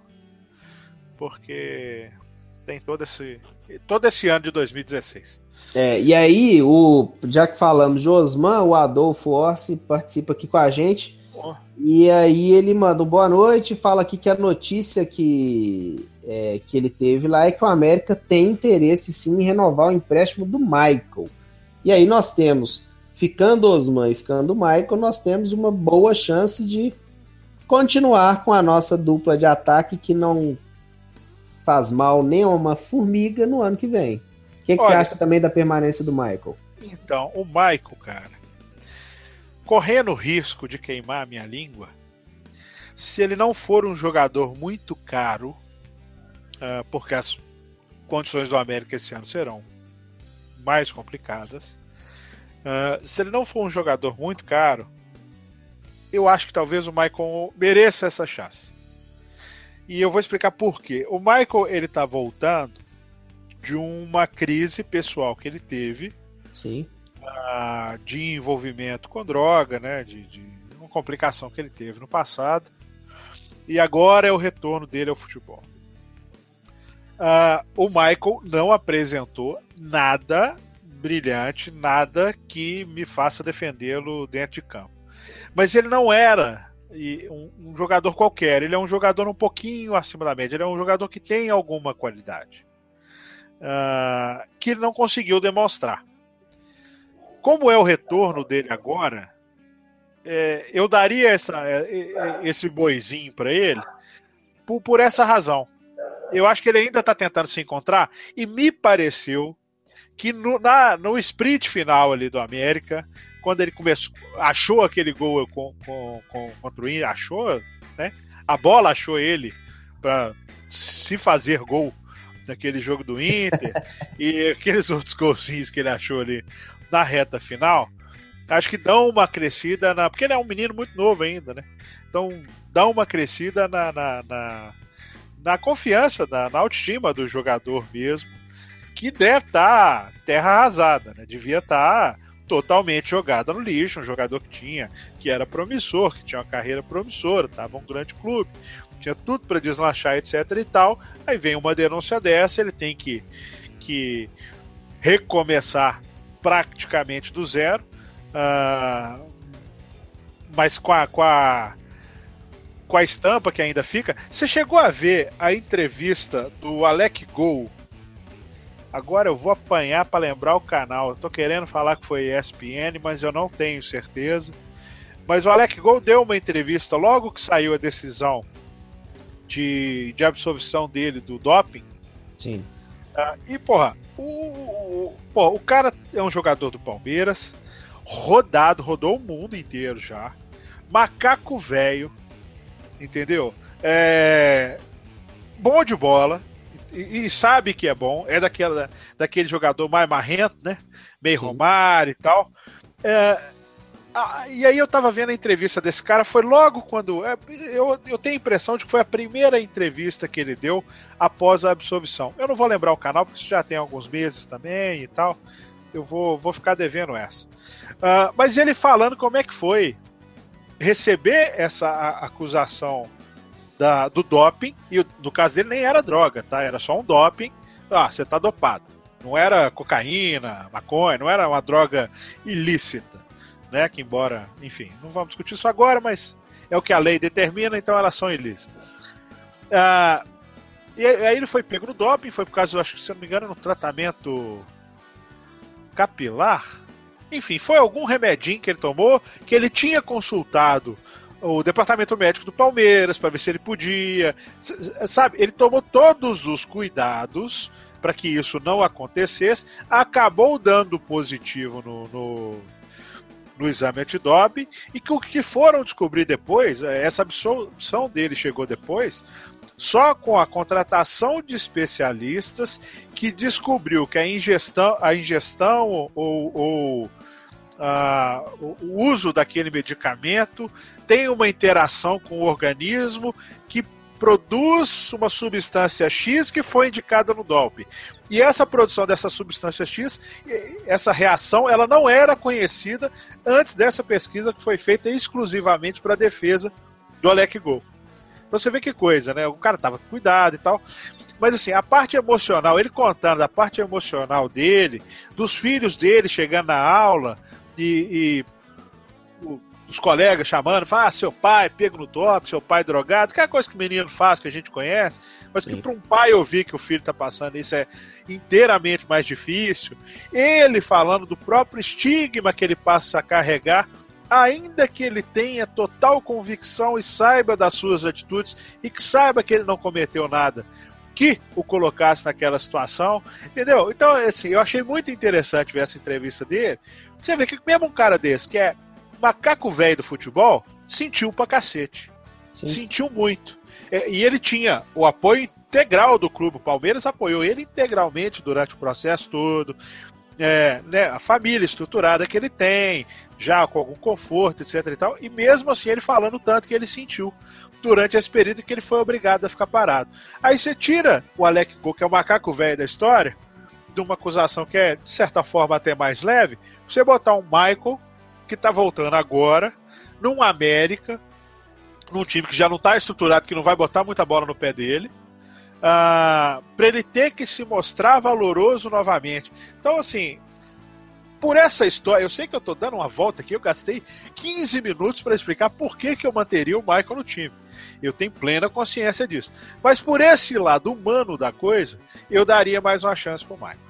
Porque tem todo esse ano de 2016. E aí, já que falamos de Osman, o Adolfo Orsi participa aqui com a gente. E aí ele manda um boa noite, fala aqui que a notícia que ele teve lá é que o América tem interesse sim em renovar o empréstimo do Michael. E aí nós temos, ficando Osman e ficando Michael, nós temos uma boa chance de continuar com a nossa dupla de ataque que não faz mal nem a uma formiga no ano que vem. O que você acha também da permanência do Michael? Então, o Michael, cara, correndo o risco de queimar a minha língua, se ele não for um jogador muito caro, porque as condições do América esse ano serão mais complicadas, se ele não for um jogador muito caro, eu acho que talvez o Michael mereça essa chance. E eu vou explicar por quê. O Michael, ele tá voltando de uma crise pessoal que ele teve. Sim. De envolvimento com droga, né? De uma complicação que ele teve no passado. E agora é o retorno dele ao futebol. O Michael não apresentou nada brilhante, nada que me faça defendê-lo dentro de campo. Mas ele não era um jogador qualquer, ele é um jogador um pouquinho acima da média, ele é um jogador que tem alguma qualidade. Que ele não conseguiu demonstrar. Como é o retorno dele agora, eu daria esse boizinho para ele por essa razão. Eu acho que ele ainda está tentando se encontrar e me pareceu que no sprint final ali do América, quando ele achou aquele gol contra o Inter, achou, né? A bola achou ele para se fazer gol naquele jogo do Inter e aqueles outros golzinhos que ele achou ali na reta final, acho que dão uma crescida porque ele é um menino muito novo ainda, né? Então dá uma crescida na confiança, na autoestima do jogador mesmo, que deve estar terra arrasada, né? Devia estar totalmente jogada no lixo, um jogador que era promissor, que tinha uma carreira promissora, estava um grande clube, tinha tudo para deslanchar, etc e tal. Aí vem uma denúncia dessa, ele tem que recomeçar praticamente do zero, mas com a estampa que ainda fica. Você chegou a ver a entrevista do Alec Gol? Agora eu vou apanhar para lembrar o canal. Eu tô querendo falar que foi ESPN, mas eu não tenho certeza. Mas o Alec Gol deu uma entrevista logo que saiu a decisão de absolvição dele do doping. Sim. E, porra, o cara é um jogador do Palmeiras, rodou o mundo inteiro já. Macaco velho, entendeu? Bom de bola, e sabe que é bom, é daquele jogador mais marrento, né? Meio Sim. Romário e tal. E aí eu tava vendo a entrevista desse cara, foi logo quando... Eu tenho a impressão de que foi a primeira entrevista que ele deu após a absolvição. Eu não vou lembrar o canal, porque isso já tem alguns meses também e tal. Eu vou ficar devendo essa. Mas ele falando como é que foi receber essa acusação do doping, e no caso dele nem era droga, tá? Era só um doping. Você tá dopado. Não era cocaína, maconha, não era uma droga ilícita, né? Que embora, enfim, não vamos discutir isso agora, mas é o que a lei determina, então elas são ilícitas. E aí ele foi pego no doping, foi por causa, acho que se não me engano, no tratamento capilar. Enfim, foi algum remedinho que ele tomou, que ele tinha consultado o departamento médico do Palmeiras para ver se ele podia, sabe? Ele tomou todos os cuidados para que isso não acontecesse, acabou dando positivo no exame antidoping, e que o que foram descobrir depois, essa absolução dele chegou depois, só com a contratação de especialistas que descobriu que a ingestão ou o uso daquele medicamento tem uma interação com o organismo que produz uma substância X que foi indicada no doping. E essa produção dessa substância X, essa reação, ela não era conhecida antes dessa pesquisa que foi feita exclusivamente para a defesa do Alec Gol. Então você vê que coisa, né? O cara tava com cuidado e tal. Mas assim, a parte emocional, ele contando da parte emocional dele, dos filhos dele chegando na aula e os colegas chamando, falando, seu pai pego no top, seu pai drogado, aquela coisa que o menino faz, que a gente conhece, mas que para um pai ouvir que o filho está passando isso é inteiramente mais difícil. Ele falando do próprio estigma que ele passa a carregar, ainda que ele tenha total convicção e saiba das suas atitudes e que saiba que ele não cometeu nada que o colocasse naquela situação, entendeu? Então, assim, eu achei muito interessante ver essa entrevista dele. Você vê que mesmo um cara desse, que é macaco velho do futebol, sentiu pra cacete. Sim. Sentiu muito. E ele tinha o apoio integral do clube. O Palmeiras apoiou ele integralmente durante o processo todo. Né, a família estruturada que ele tem, já com algum conforto, etc e tal. E mesmo assim ele falando tanto que ele sentiu durante esse período que ele foi obrigado a ficar parado. Aí você tira o Alec Gol, que é o macaco velho da história, de uma acusação que é, de certa forma, até mais leve, você botar um Michael, que tá voltando agora, num América, num time que já não tá estruturado, que não vai botar muita bola no pé dele, para ele ter que se mostrar valoroso novamente. Então, assim, por essa história, eu sei que eu tô dando uma volta aqui, eu gastei 15 minutos para explicar por que eu manteria o Michael no time. Eu tenho plena consciência disso. Mas por esse lado humano da coisa, eu daria mais uma chance pro Michael.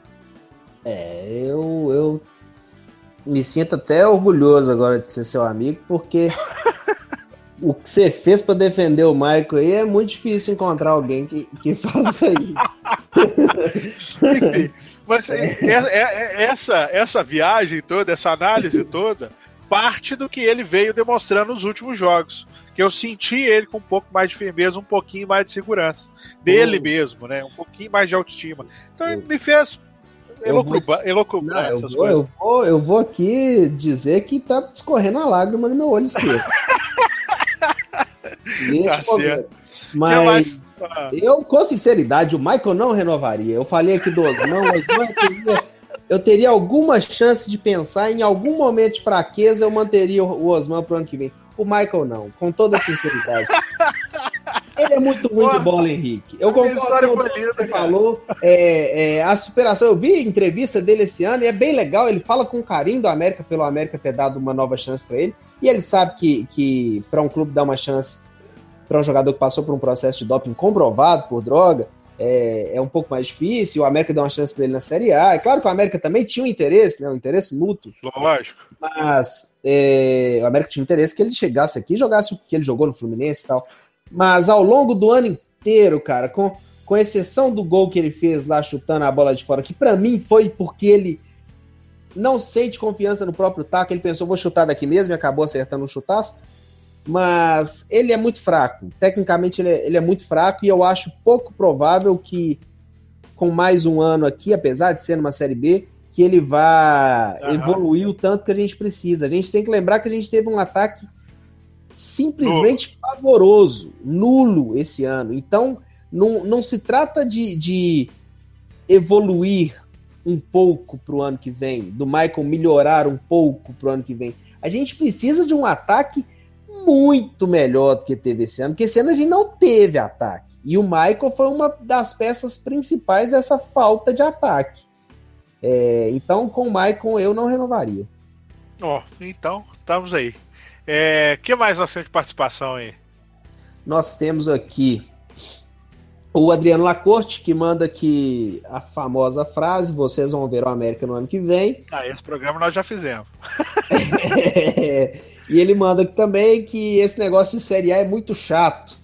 Eu me sinto até orgulhoso agora de ser seu amigo, porque o que você fez para defender o Michael aí é muito difícil encontrar alguém que faça isso. Enfim, mas essa viagem toda, essa análise toda, parte do que ele veio demonstrando nos últimos jogos. Que eu senti ele com um pouco mais de firmeza, um pouquinho mais de segurança. Dele mesmo, né? Um pouquinho mais de autoestima. Então ele me fez elucubrar essas coisas. Eu vou aqui dizer que tá escorrendo a lágrima no meu olho esquerdo. Tá certo. Mas eu, com sinceridade, o Michael não renovaria. Eu falei aqui do Osman, mas eu teria alguma chance de pensar em algum momento de fraqueza, eu manteria o Osman pro ano que vem. O Michael não, com toda sinceridade. Ele é muito ruim de bola, Henrique. Eu concordo com o que você falou. A superação, eu vi a entrevista dele esse ano e é bem legal. Ele fala com carinho do América, pelo América ter dado uma nova chance para ele. E ele sabe que para um clube dar uma chance para um jogador que passou por um processo de doping comprovado por droga, é um pouco mais difícil. O América deu uma chance para ele na Série A. É claro que o América também tinha um interesse, né? Um interesse mútuo. Lógico. Mas o América tinha interesse que ele chegasse aqui e jogasse o que ele jogou no Fluminense e tal. Mas ao longo do ano inteiro, cara, com exceção do gol que ele fez lá chutando a bola de fora, que pra mim foi porque ele não sente confiança no próprio taco, ele pensou, vou chutar daqui mesmo e acabou acertando um chutaço. mas ele é muito fraco. Tecnicamente ele é muito fraco e eu acho pouco provável que com mais um ano aqui, apesar de ser numa Série B, que ele vá evoluir o tanto que a gente precisa. A gente tem que lembrar que a gente teve um ataque simplesmente pavoroso, nulo esse ano. Então, não se trata de evoluir um pouco para o ano que vem, do Michael melhorar um pouco para o ano que vem. A gente precisa de um ataque muito melhor do que teve esse ano, porque esse ano a gente não teve ataque. E o Michael foi uma das peças principais dessa falta de ataque. Então, com o Michael, eu não renovaria. Então, estamos aí. Que mais nós temos de participação aí? Nós temos aqui o Adriano Lacorte, que manda aqui a famosa frase: vocês vão ver o América no ano que vem. Esse programa nós já fizemos. E ele manda aqui também que esse negócio de Série A é muito chato.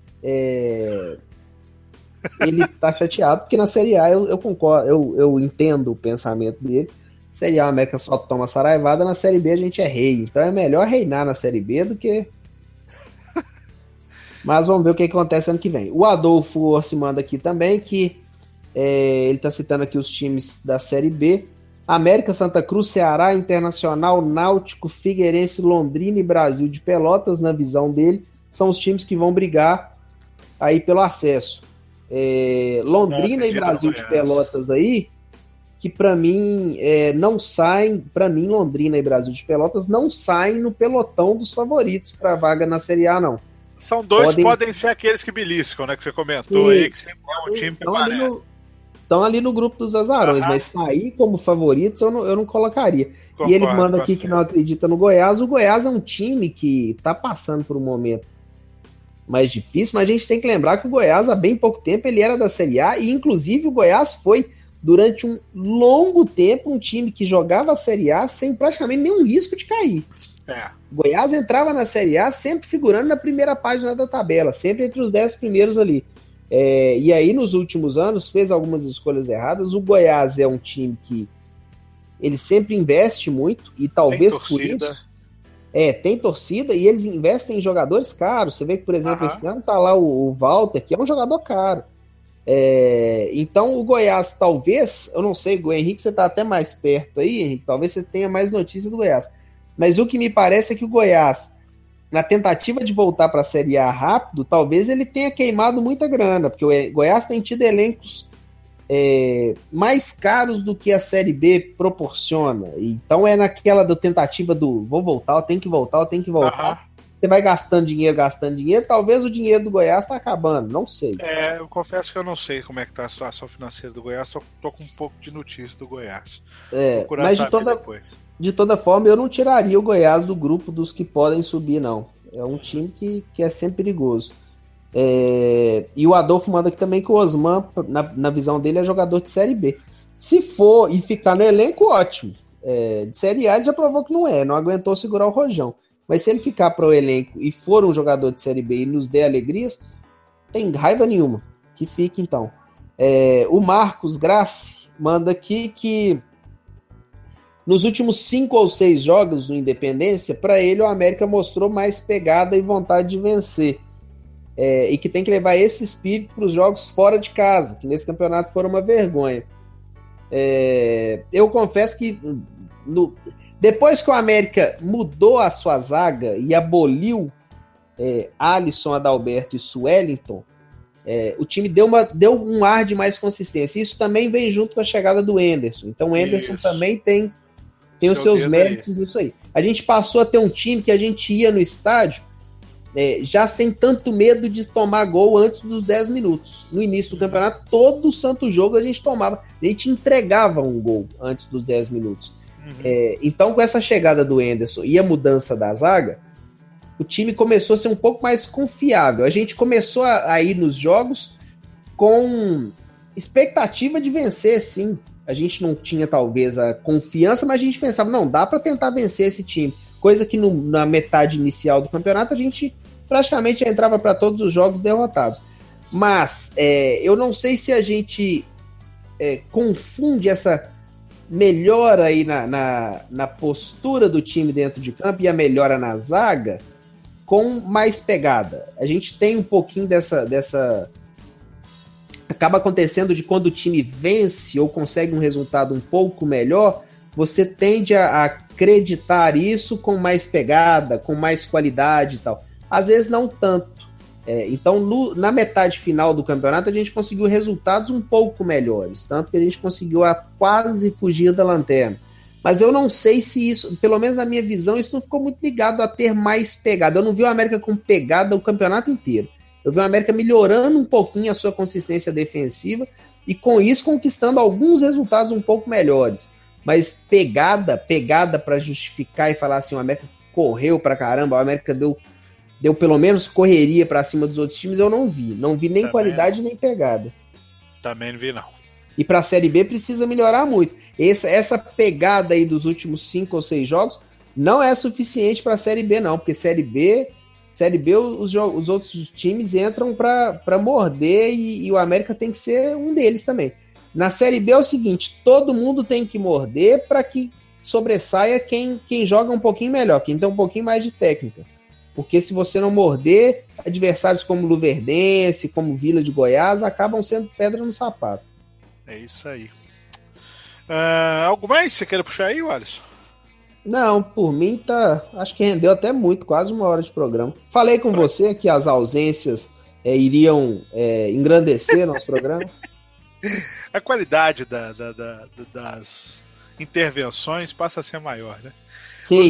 Ele tá chateado porque na Série A eu concordo, eu entendo o pensamento dele. Série A a América só toma saraivada, na Série B a gente é rei. Então é melhor reinar na Série B do que... Mas vamos ver o que acontece ano que vem. O Adolfo Orsi manda aqui também que ele tá citando aqui os times da Série B: América, Santa Cruz, Ceará, Internacional, Náutico, Figueirense, Londrina e Brasil de Pelotas, na visão dele, são os times que vão brigar aí pelo acesso. Londrina e Brasil de Pelotas aí, que para mim não saem, para mim Londrina e Brasil de Pelotas não saem no pelotão dos favoritos para vaga na Série A, não. São dois, podem ser aqueles que beliscam, né, que você comentou aí, que sempre é um time que estão ali no grupo dos azarões, mas sair como favoritos eu não colocaria. Concordo, e ele manda aqui que não acredita no Goiás. O Goiás é um time que tá passando por um momento mais difícil, mas a gente tem que lembrar que o Goiás, há bem pouco tempo, ele era da Série A, e inclusive o Goiás foi, durante um longo tempo, um time que jogava a Série A sem praticamente nenhum risco de cair. O Goiás entrava na Série A sempre figurando na primeira página da tabela, sempre entre os 10 primeiros ali. E aí, nos últimos anos, fez algumas escolhas erradas. O Goiás é um time que ele sempre investe muito, e talvez por isso... tem torcida, e eles investem em jogadores caros. Você vê que, por exemplo, esse ano tá lá o Walter, que é um jogador caro. Então, o Goiás, talvez, eu não sei, o Henrique, você tá até mais perto aí, Henrique, talvez você tenha mais notícia do Goiás. Mas o que me parece é que o Goiás, na tentativa de voltar para a Série A rápido, talvez ele tenha queimado muita grana, porque o Goiás tem tido elencos mais caros do que a Série B proporciona. Então é naquela da tentativa do vou voltar, eu tenho que voltar. Você vai gastando dinheiro, talvez o dinheiro do Goiás tá acabando, não sei. Eu confesso que eu não sei como é que tá a situação financeira do Goiás, tô com um pouco de notícia do Goiás. Mas de toda forma, eu não tiraria o Goiás do grupo dos que podem subir, não. É um time que é sempre perigoso. E o Adolfo manda aqui também que o Osman, na visão dele, é jogador de Série B. Se for e ficar no elenco, ótimo. De Série A ele já provou que não aguentou segurar o rojão. Mas se ele ficar para o elenco e for um jogador de Série B e nos der alegrias, tem raiva nenhuma. Que fique, então. O Marcos Grassi manda aqui que nos últimos 5 ou 6 jogos no Independência, para ele o América mostrou mais pegada e vontade de vencer. E que tem que levar esse espírito para os jogos fora de casa, que nesse campeonato foram uma vergonha. Eu confesso que depois que o América mudou a sua zaga e aboliu Alisson, Adalberto e Suelton, o time deu um ar de mais consistência. Isso também vem junto com a chegada do Enderson. Então o Enderson também tem os seus méritos nisso aí. A gente passou a ter um time que a gente ia no estádio já sem tanto medo de tomar gol antes dos 10 minutos. No início do campeonato, todo santo jogo a gente entregava um gol antes dos 10 minutos. Então, com essa chegada do Enderson e a mudança da zaga, o time começou a ser um pouco mais confiável. A gente começou a ir nos jogos com expectativa de vencer, sim. A gente não tinha, talvez, a confiança, mas a gente pensava, não, dá para tentar vencer esse time. Coisa que na metade inicial do campeonato a gente praticamente entrava para todos os jogos derrotados. Mas eu não sei se a gente confunde essa melhora aí na postura do time dentro de campo e a melhora na zaga com mais pegada. A gente tem um pouquinho dessa... Acaba acontecendo de quando o time vence ou consegue um resultado um pouco melhor, você tende a acreditar isso com mais pegada, com mais qualidade e tal. Às vezes não tanto. Então, na metade final do campeonato, a gente conseguiu resultados um pouco melhores, tanto que a gente conseguiu quase fugir da lanterna. Mas eu não sei se isso, pelo menos na minha visão, isso não ficou muito ligado a ter mais pegada. Eu não vi o América com pegada o campeonato inteiro. Eu vi o América melhorando um pouquinho a sua consistência defensiva e com isso conquistando alguns resultados um pouco melhores. Mas pegada para justificar e falar assim, o América correu pra caramba, o América deu pelo menos correria pra cima dos outros times, eu não vi. Não vi nem também qualidade nem pegada. Também não vi, não. E pra Série B precisa melhorar muito. Essa pegada aí dos últimos 5 ou 6 jogos não é suficiente pra Série B, não. Porque Série B os outros times entram pra morder e o América tem que ser um deles também. Na Série B é o seguinte, todo mundo tem que morder para que sobressaia quem joga um pouquinho melhor, quem tem um pouquinho mais de técnica. Porque se você não morder, adversários como Luverdense, como Vila de Goiás, acabam sendo pedra no sapato. É isso aí. Algo mais você quer puxar aí, Alisson? Não, por mim acho que rendeu até muito, quase 1 hora de programa. Falei com você que as ausências iriam engrandecer nosso programa. A qualidade das intervenções passa a ser maior, né? Sim,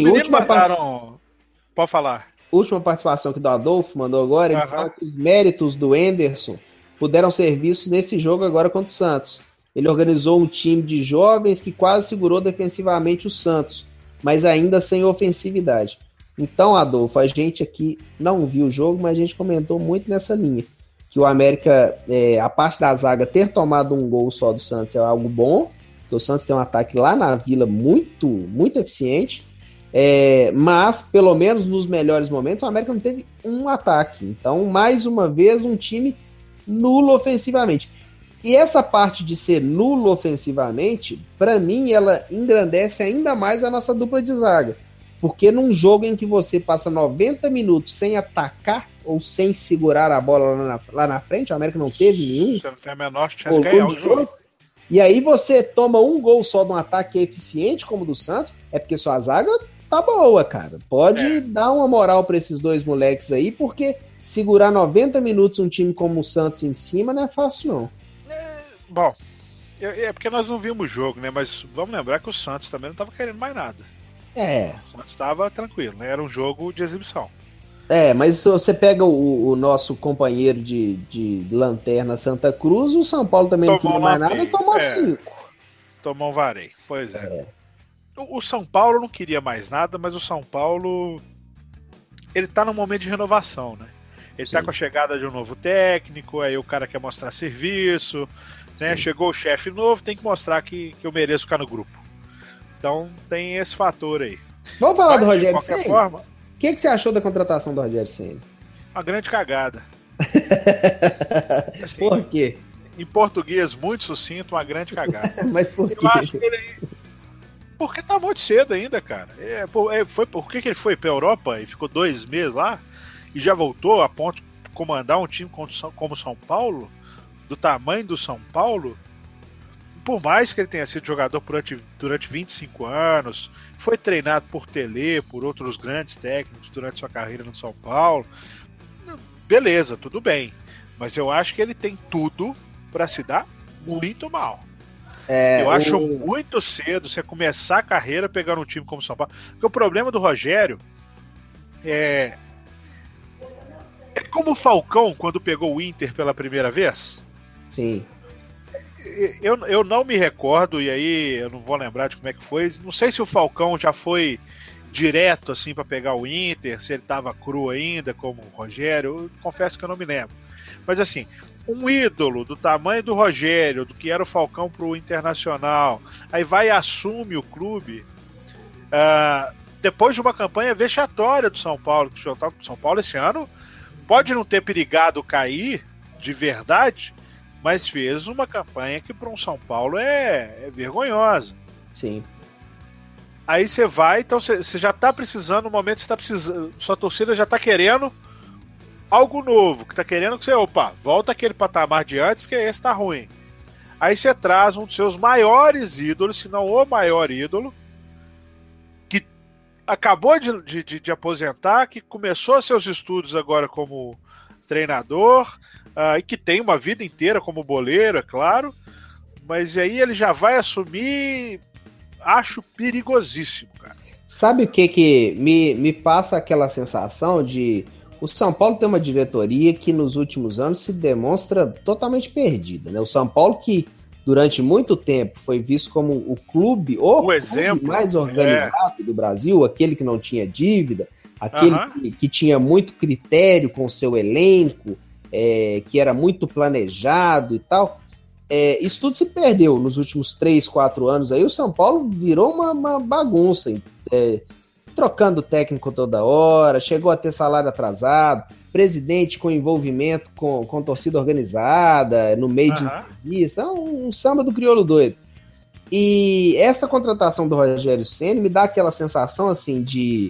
Pode falar. Última participação que do Adolfo mandou agora, ele fala que os méritos do Enderson puderam ser vistos nesse jogo agora contra o Santos. Ele organizou um time de jovens que quase segurou defensivamente o Santos, mas ainda sem ofensividade. Então, Adolfo, a gente aqui não viu o jogo, mas a gente comentou muito nessa linha. Que o América, a parte da zaga, ter tomado um gol só do Santos é algo bom, porque o Santos tem um ataque lá na Vila muito, muito eficiente, mas, pelo menos nos melhores momentos, o América não teve um ataque. Então, mais uma vez, um time nulo ofensivamente. E essa parte de ser nulo ofensivamente, para mim, ela engrandece ainda mais a nossa dupla de zaga. Porque num jogo em que você passa 90 minutos sem atacar ou sem segurar a bola lá na frente, o América não teve nenhum. Você não tem a menor chance de ganhar o jogo. E aí você toma um gol só de um ataque eficiente como o do Santos, é porque sua zaga tá boa, cara. Pode dar uma moral para esses dois moleques aí, porque segurar 90 minutos um time como o Santos em cima não é fácil, não. Bom, é porque nós não vimos o jogo, né? Mas vamos lembrar que o Santos também não tava querendo mais nada. O Santos tava tranquilo, né? Era um jogo de exibição. Mas se você pega o nosso companheiro de lanterna Santa Cruz, o São Paulo também não queria mais nada e tomou 5. Tomou um vareio, pois é. O São Paulo não queria mais nada, mas o São Paulo ele tá num momento de renovação, né? Ele tá com a chegada de um novo técnico, aí o cara quer mostrar serviço, né? Chegou o chefe novo, tem que mostrar que eu mereço ficar no grupo. Então tem esse fator aí. Vamos falar do Rogério Ceni? O que você achou da contratação do Rogério Ceni? Uma grande cagada. Assim, por quê? Em português muito sucinto, uma grande cagada. Mas por quê? Eu acho que porque tá muito cedo ainda, cara. Por que ele foi pra Europa e ficou 2 meses lá e já voltou a ponto de comandar um time como São Paulo, do tamanho do São Paulo? Por mais que ele tenha sido jogador durante 25 anos, foi treinado por Tele, por outros grandes técnicos durante sua carreira no São Paulo, beleza, tudo bem. Mas eu acho que ele tem tudo para se dar muito mal. Eu acho muito cedo você começar a carreira pegando um time como São Paulo. Porque o problema do Rogério é como o Falcão quando pegou o Inter pela primeira vez. Sim. Eu não me recordo, e aí eu não vou lembrar de como é que foi. Não sei se o Falcão já foi direto assim para pegar o Inter, se ele tava cru ainda, como o Rogério. Eu confesso que eu não me lembro. Mas assim, um ídolo do tamanho do Rogério, do que era o Falcão pro Internacional, aí vai e assume o clube depois de uma campanha vexatória do São Paulo. O São Paulo esse ano pode não ter perigado cair de verdade, mas fez uma campanha que para um São Paulo é vergonhosa. Sim. Aí você vai, então você já tá precisando, no momento que você tá precisando, sua torcida já tá querendo algo novo, que tá querendo que você, opa, volta aquele patamar de antes, porque esse tá ruim. Aí você traz um dos seus maiores ídolos, se não o maior ídolo, que acabou de aposentar, que começou seus estudos agora como treinador, e que tem uma vida inteira como boleiro, é claro, mas aí ele já vai assumir, acho perigosíssimo, cara. Sabe o que me passa aquela sensação de... O São Paulo tem uma diretoria que nos últimos anos se demonstra totalmente perdida, né? O São Paulo que durante muito tempo foi visto como o clube mais organizado do Brasil, aquele que não tinha dívida, aquele que tinha muito critério com o seu elenco, que era muito planejado e tal. Isso tudo se perdeu nos últimos 3, 4 anos. Aí o São Paulo virou uma bagunça, trocando técnico toda hora, chegou a ter salário atrasado, presidente com envolvimento com torcida organizada, no meio de entrevista, um samba do crioulo doido. E essa contratação do Rogério Ceni me dá aquela sensação assim de...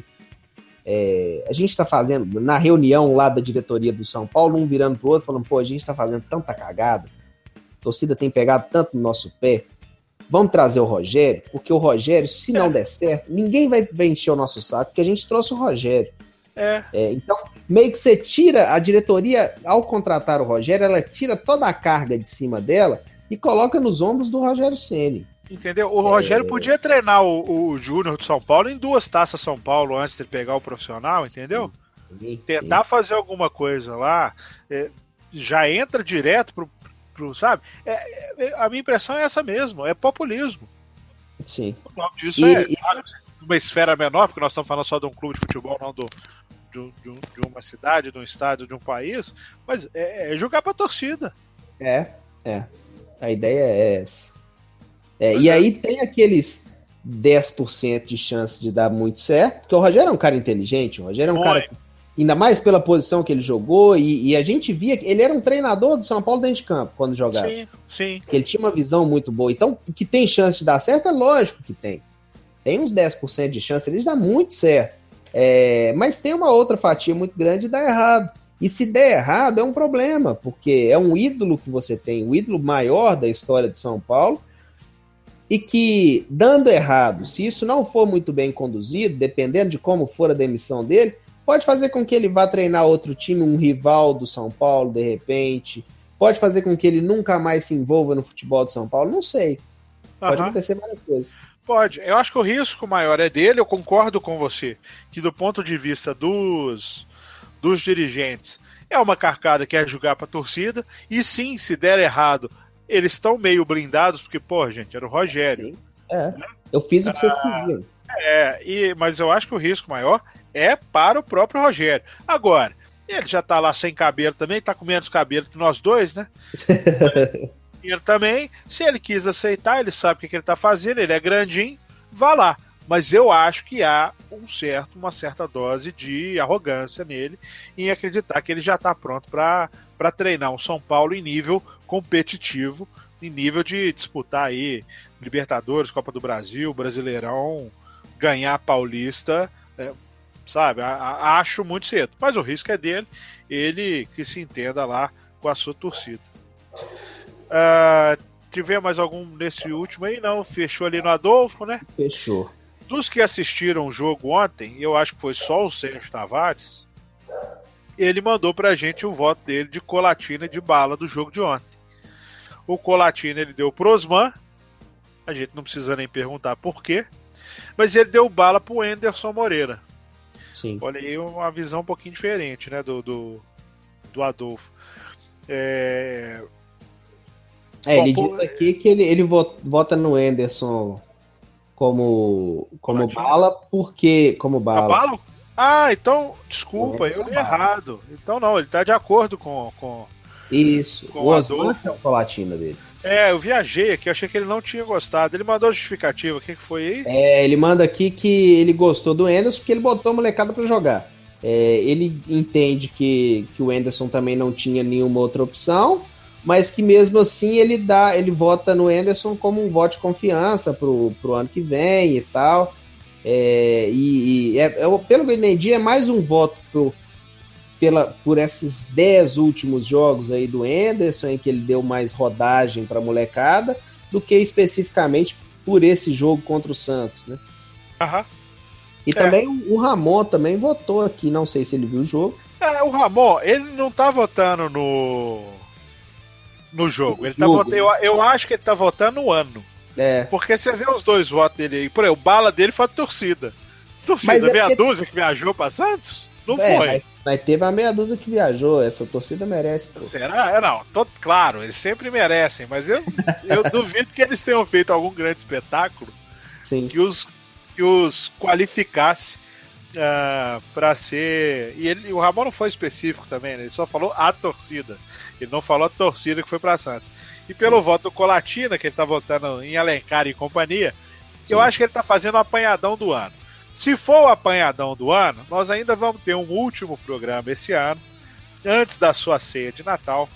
a gente está fazendo, na reunião lá da diretoria do São Paulo, um virando pro outro, falando, pô, a gente está fazendo tanta cagada, a torcida tem pegado tanto no nosso pé, vamos trazer o Rogério, porque o Rogério, se não der certo, ninguém vai encher o nosso saco, porque a gente trouxe o Rogério. Então, meio que você tira a diretoria, ao contratar o Rogério, ela tira toda a carga de cima dela e coloca nos ombros do Rogério Ceni. Entendeu? O Rogério podia treinar o Júnior do São Paulo em 2 taças São Paulo antes de pegar o profissional, entendeu? Sim. Tentar fazer alguma coisa lá, já entra direto pro sabe? A minha impressão é essa mesmo, é populismo. Sim. O nome disso claro, uma esfera menor, porque nós estamos falando só de um clube de futebol, não de uma cidade, de um estado, de um país, mas é jogar pra torcida. A ideia é essa. E aí tem aqueles 10% de chance de dar muito certo, porque o Rogério é um cara inteligente, o Rogério é um cara que, ainda mais pela posição que ele jogou, e a gente via que ele era um treinador do São Paulo dentro de campo, quando jogava. Sim. Que ele tinha uma visão muito boa. Então, que tem chance de dar certo, é lógico que tem. Tem uns 10% de chance, ele dá muito certo. Mas tem uma outra fatia muito grande de dar errado. E se der errado, é um problema, porque é um ídolo que você tem, o ídolo maior da história de São Paulo, e que, dando errado, se isso não for muito bem conduzido, dependendo de como for a demissão dele, pode fazer com que ele vá treinar outro time, um rival do São Paulo, de repente. Pode fazer com que ele nunca mais se envolva no futebol do São Paulo. Não sei. Pode acontecer várias coisas. Pode. Eu acho que o risco maior é dele. Eu concordo com você. Que do ponto de vista dos dirigentes, é uma carcada que é jogar pra torcida. E sim, se der errado, eles estão meio blindados, porque, pô, gente, era o Rogério. Sim. Eu fiz o que vocês queriam. Mas eu acho que o risco maior é para o próprio Rogério. Agora, ele já tá lá sem cabelo também, tá com menos cabelo que nós dois, né? Ele também, se ele quis aceitar, ele sabe o que ele tá fazendo, ele é grandinho, vá lá. Mas eu acho que há uma certa dose de arrogância nele em acreditar que ele já tá pronto para treinar um São Paulo em nível competitivo, em nível de disputar aí Libertadores, Copa do Brasil, Brasileirão, ganhar Paulista, sabe? Acho muito cedo. Mas o risco é dele, ele que se entenda lá com a sua torcida. Tiver mais algum nesse último aí? Não, fechou ali no Adolfo, né? Fechou. Dos que assistiram o jogo ontem, eu acho que foi só o Sérgio Tavares, ele mandou pra gente o voto dele de Colatina e de bala do jogo de ontem. O Colatina ele deu pro Osman, a gente não precisa nem perguntar por quê, mas ele deu bala pro Anderson Moreira. Sim. Olha aí uma visão um pouquinho diferente, né, do Adolfo. Ele diz aqui que ele vota no Anderson como bala, porque... Como bala? Então, desculpa, eu li errado. Então não, ele tá de acordo com isso, com o Osman é o Colatina dele. Eu viajei aqui, achei que ele não tinha gostado. Ele mandou justificativa, o que foi aí? Ele manda aqui que ele gostou do Anderson porque ele botou a molecada pra jogar. Ele entende que o Anderson também não tinha nenhuma outra opção, mas que mesmo assim ele vota no Anderson como um voto de confiança pro ano que vem e tal. Pelo que eu entendi, é mais um voto por esses 10 últimos jogos aí do Anderson, em que ele deu mais rodagem para a molecada, do que especificamente por esse jogo contra o Santos, né? Aham. E também o Ramon também votou aqui, não sei se ele viu o jogo. O Ramon, ele não tá votando no jogo. Ele tá votando, eu acho que ele tá votando no ano. Porque você vê os dois votos dele aí. Por aí, o bala dele foi a torcida. Torcida, meia dúzia que viajou pra Santos? Não foi. Mas teve a meia dúzia que viajou. Essa torcida merece. Pô. Será? Não, claro, eles sempre merecem. Mas eu duvido que eles tenham feito algum grande espetáculo. Sim. Que os qualificasse para ser. E o Ramon não foi específico também, né? Ele só falou a torcida. Ele não falou a torcida que foi para Santos. E pelo voto do Colatina, que ele tá votando em Alencar e companhia, eu acho que ele tá fazendo o apanhadão do ano. Se for o apanhadão do ano, nós ainda vamos ter um último programa esse ano, antes da sua ceia de Natal,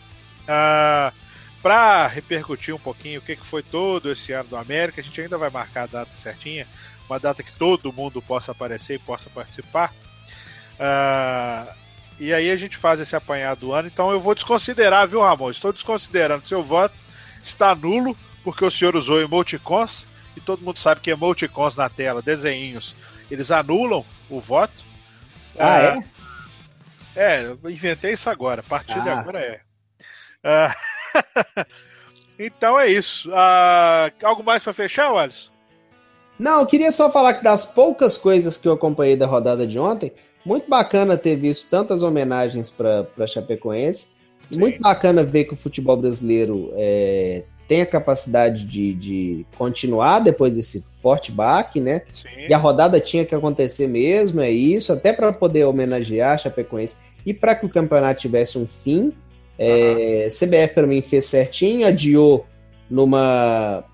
para repercutir um pouquinho o que foi todo esse ano do América. A gente ainda vai marcar a data certinha, uma data que todo mundo possa aparecer e possa participar. E aí a gente faz esse apanhado do ano. Então eu vou desconsiderar, viu, Ramon? Estou desconsiderando. Seu voto está nulo, porque o senhor usou emoticons, e todo mundo sabe que emoticons na tela, desenhinhos, eles anulam o voto. Eu inventei isso agora. A partir de agora Então é isso. Algo mais para fechar, Alisson? Não, eu queria só falar que das poucas coisas que eu acompanhei da rodada de ontem, muito bacana ter visto tantas homenagens para Chapecoense. Sim. Muito bacana ver que o futebol brasileiro tem a capacidade de continuar depois desse forte baque, né? Sim. E a rodada tinha que acontecer mesmo, é isso, até para poder homenagear a Chapecoense e para que o campeonato tivesse um fim. CBF, para mim, fez certinho, adiou numa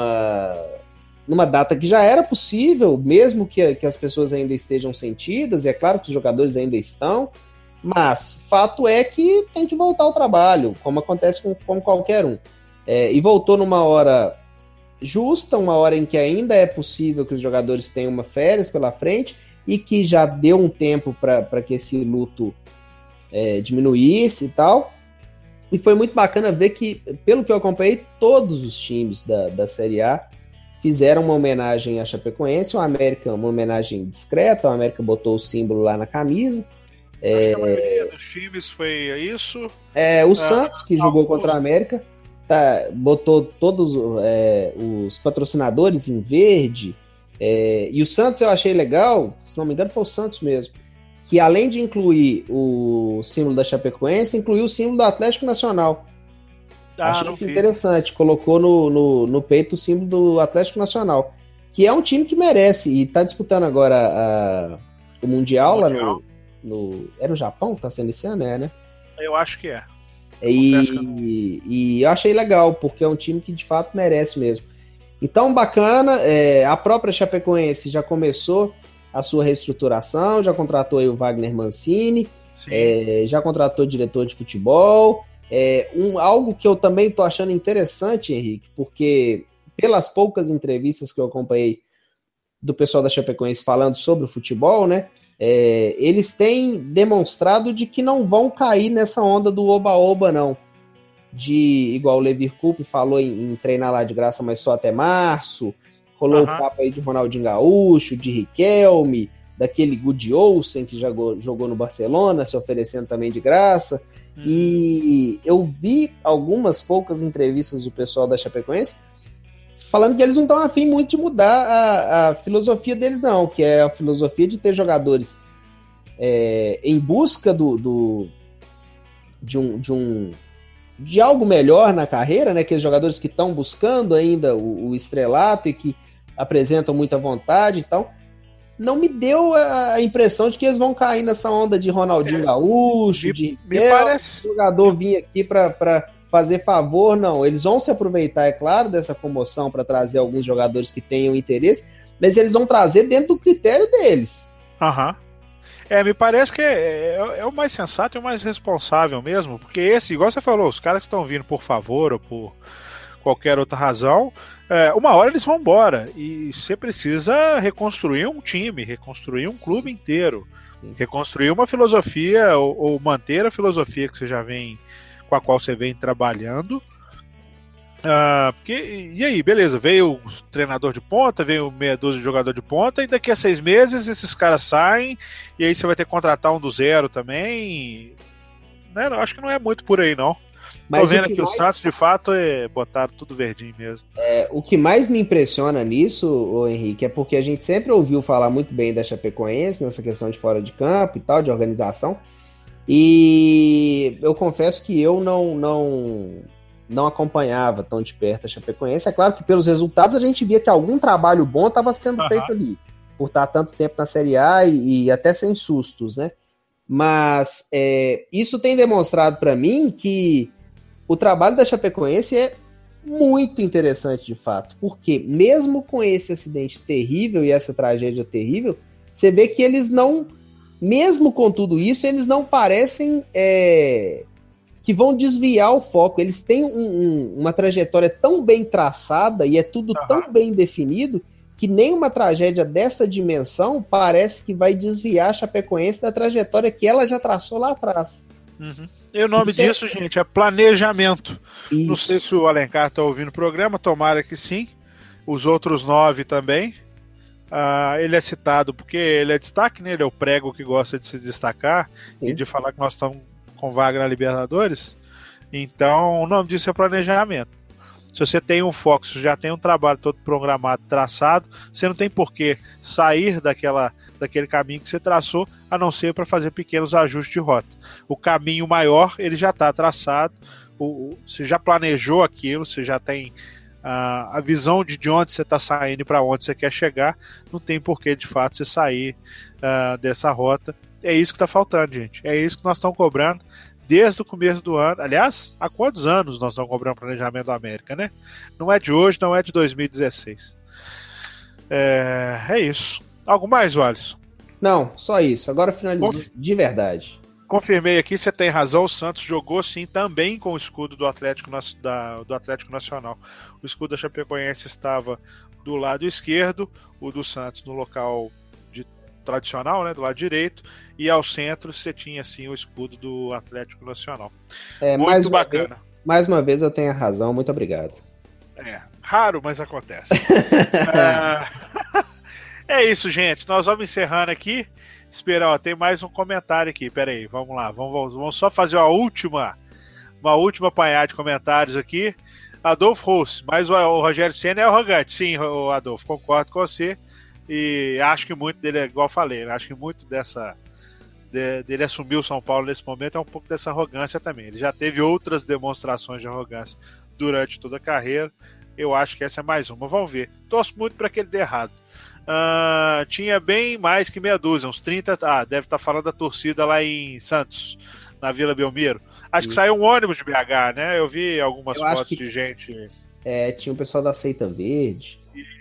data que já era possível, mesmo que as pessoas ainda estejam sentidas, e é claro que os jogadores ainda estão, mas fato é que tem que voltar ao trabalho, como acontece com qualquer um. E voltou numa hora justa, uma hora em que ainda é possível que os jogadores tenham uma férias pela frente, e que já deu um tempo para que esse luto diminuísse e tal. E foi muito bacana ver que, pelo que eu acompanhei, todos os times da Série A fizeram uma homenagem à Chapecoense, o América uma homenagem discreta, o América botou o símbolo lá na camisa. Acho que a maioria dos times foi isso. O Santos, que jogou contra o América, botou todos os patrocinadores em verde. E o Santos eu achei legal, se não me engano foi o Santos mesmo, que além de incluir o símbolo da Chapecoense, incluiu o símbolo do Atlético Nacional. Achei isso interessante, colocou no peito o símbolo do Atlético Nacional, que é um time que merece, e está disputando agora o Mundial lá é no Japão que tá sendo esse ano, né? Eu acho que é. E eu achei legal, porque é um time que de fato merece mesmo. Então, bacana, a própria Chapecoense já começou a sua reestruturação, já contratou aí o Wagner Mancini, já contratou diretor de futebol. Algo que eu também estou achando interessante, Henrique, porque pelas poucas entrevistas que eu acompanhei do pessoal da Chapecoense falando sobre o futebol, né, eles têm demonstrado de que não vão cair nessa onda do oba-oba, não. Igual o Levir Coupe falou em treinar lá de graça, mas só até março. Rolou o papo aí de Ronaldinho Gaúcho, de Riquelme, daquele Gudi Olsen que jogou no Barcelona, se oferecendo também de graça. E eu vi algumas poucas entrevistas do pessoal da Chapecoense falando que eles não estão afim muito de mudar a filosofia deles, não, que é a filosofia de ter jogadores em busca de algo melhor na carreira, né? Aqueles jogadores que estão buscando ainda o estrelato e que apresentam muita vontade e tal. Não me deu a impressão de que eles vão cair nessa onda de Ronaldinho Gaúcho, de jogador vir aqui para fazer favor, não. Eles vão se aproveitar, é claro, dessa comoção para trazer alguns jogadores que tenham interesse, mas eles vão trazer dentro do critério deles. Me parece que é o mais sensato e o mais responsável mesmo, porque igual você falou, os caras que estão vindo por favor ou por qualquer outra razão, uma hora eles vão embora. E você precisa reconstruir um time, reconstruir um clube inteiro, reconstruir uma filosofia ou manter a filosofia que você já vem, com a qual você vem trabalhando. E aí, beleza, veio o treinador de ponta, veio meia dúzia de jogador de ponta, e daqui a 6 meses esses caras saem, e aí você vai ter que contratar um do zero também. Né, acho que não é muito por aí, não. Mas tô vendo que o Santos, de fato, botaram tudo verdinho mesmo. O que mais me impressiona nisso, Henrique, é porque a gente sempre ouviu falar muito bem da Chapecoense, nessa questão de fora de campo e tal, de organização, e eu confesso que eu não acompanhava tão de perto a Chapecoense. É claro que pelos resultados a gente via que algum trabalho bom estava sendo feito ali, por estar tanto tempo na Série A e até sem sustos, né? Mas isso tem demonstrado para mim que o trabalho da Chapecoense é muito interessante de fato, porque mesmo com esse acidente terrível e essa tragédia terrível, você vê que eles não, mesmo com tudo isso, eles não parecem que vão desviar o foco. Eles têm uma trajetória tão bem traçada e é tudo tão bem definido que nem uma tragédia dessa dimensão parece que vai desviar a Chapecoense da trajetória que ela já traçou lá atrás. E o nome disso, gente, é planejamento. Isso. Não sei se o Alencar está ouvindo o programa, tomara que sim. Os outros 9 também. Ele é citado porque ele é destaque, né? Ele é o prego que gosta de se destacar e de falar que nós estamos com vaga na Libertadores. Então, o nome disso é planejamento. Se você tem um foco, se já tem um trabalho todo programado, traçado, você não tem por que sair daquele caminho que você traçou, a não ser para fazer pequenos ajustes de rota. O caminho maior, ele já está traçado, você já planejou aquilo, você já tem a visão de onde você está saindo e para onde você quer chegar, não tem por que, de fato, você sair dessa rota. É isso que está faltando, gente. É isso que nós estamos cobrando desde o começo do ano. Aliás, há quantos anos nós estamos cobrando planejamento da América, né? Não é de hoje, não é de 2016. É isso. Algo mais, Wallace? Não, só isso. Agora finalizou de verdade. Confirmei aqui, você tem razão, o Santos jogou sim também com o escudo do Atlético Nacional. O escudo da Chapecoense estava do lado esquerdo, o do Santos no local tradicional, né, do lado direito, e ao centro você tinha assim o escudo do Atlético Nacional. Muito bacana. Mais uma vez eu tenho a razão, muito obrigado. Raro, mas acontece. É isso, gente. Nós vamos encerrando aqui. Esperar, tem mais um comentário aqui. Pera aí, vamos lá. Vamos só fazer uma última apanhada de comentários aqui. Adolfo Rossi, mas o Rogério Ceni é arrogante. Sim, Adolfo, concordo com você. E acho que muito dele, igual eu falei, acho que muito dele assumir o São Paulo nesse momento é um pouco dessa arrogância também. Ele já teve outras demonstrações de arrogância durante toda a carreira. Eu acho que essa é mais uma. Vamos ver. Torço muito para que ele dê errado. Tinha bem mais que meia dúzia, uns 30. Deve estar falando da torcida lá em Santos, na Vila Belmiro. Acho que saiu um ônibus de BH, né? Eu vi algumas fotos de gente. Tinha o pessoal da Seita Verde.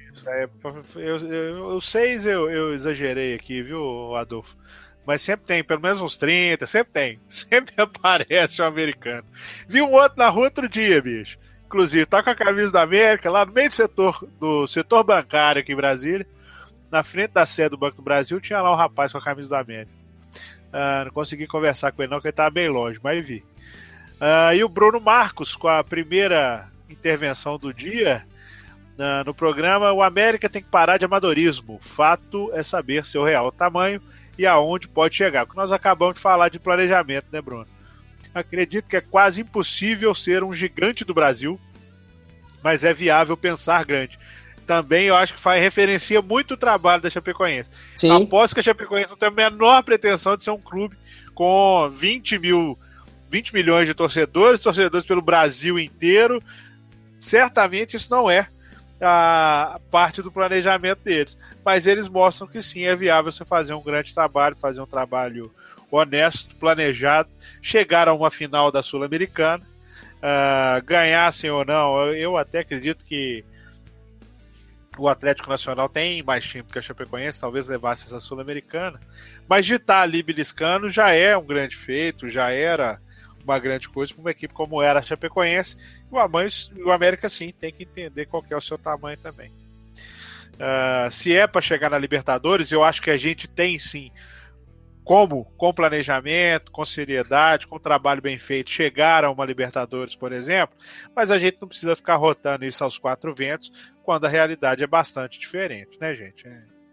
Os 6 eu exagerei aqui, viu, Adolfo? Mas sempre tem, pelo menos uns 30, sempre tem. Sempre aparece um americano. Vi um outro na rua outro dia, bicho. Inclusive, tá com a camisa da América, lá no meio do setor bancário aqui em Brasília. Na frente da sede do Banco do Brasil, tinha lá um rapaz com a camisa da América. Não consegui conversar com ele não, porque ele estava bem longe, mas vi. E o Bruno Marcos, com a primeira intervenção do dia no programa, o América tem que parar de amadorismo. Fato é saber seu real tamanho e aonde pode chegar. Porque nós acabamos de falar de planejamento, né, Bruno? Acredito que é quase impossível ser um gigante do Brasil, mas é viável pensar grande. Também eu acho que referencia muito o trabalho da Chapecoense. Sim. Aposto que a Chapecoense não tem a menor pretensão de ser um clube com 20 milhões de torcedores pelo Brasil inteiro. Certamente isso não é a parte do planejamento deles. Mas eles mostram que sim, é viável você fazer um grande trabalho, fazer um trabalho honesto, planejado, chegar a uma final da Sul-Americana, ganhassem ou não. Eu até acredito que o Atlético Nacional tem mais time que a Chapecoense, talvez levasse essa Sul-Americana, mas de estar ali beliscando já é um grande feito, já era uma grande coisa para uma equipe como era a Chapecoense. O América, sim, tem que entender qual que é o seu tamanho também. Se é para chegar na Libertadores, eu acho que a gente tem, sim, como, com planejamento, com seriedade, com trabalho bem feito, chegar a uma Libertadores, por exemplo, mas a gente não precisa ficar rotando isso aos 4 ventos, quando a realidade é bastante diferente, né, gente?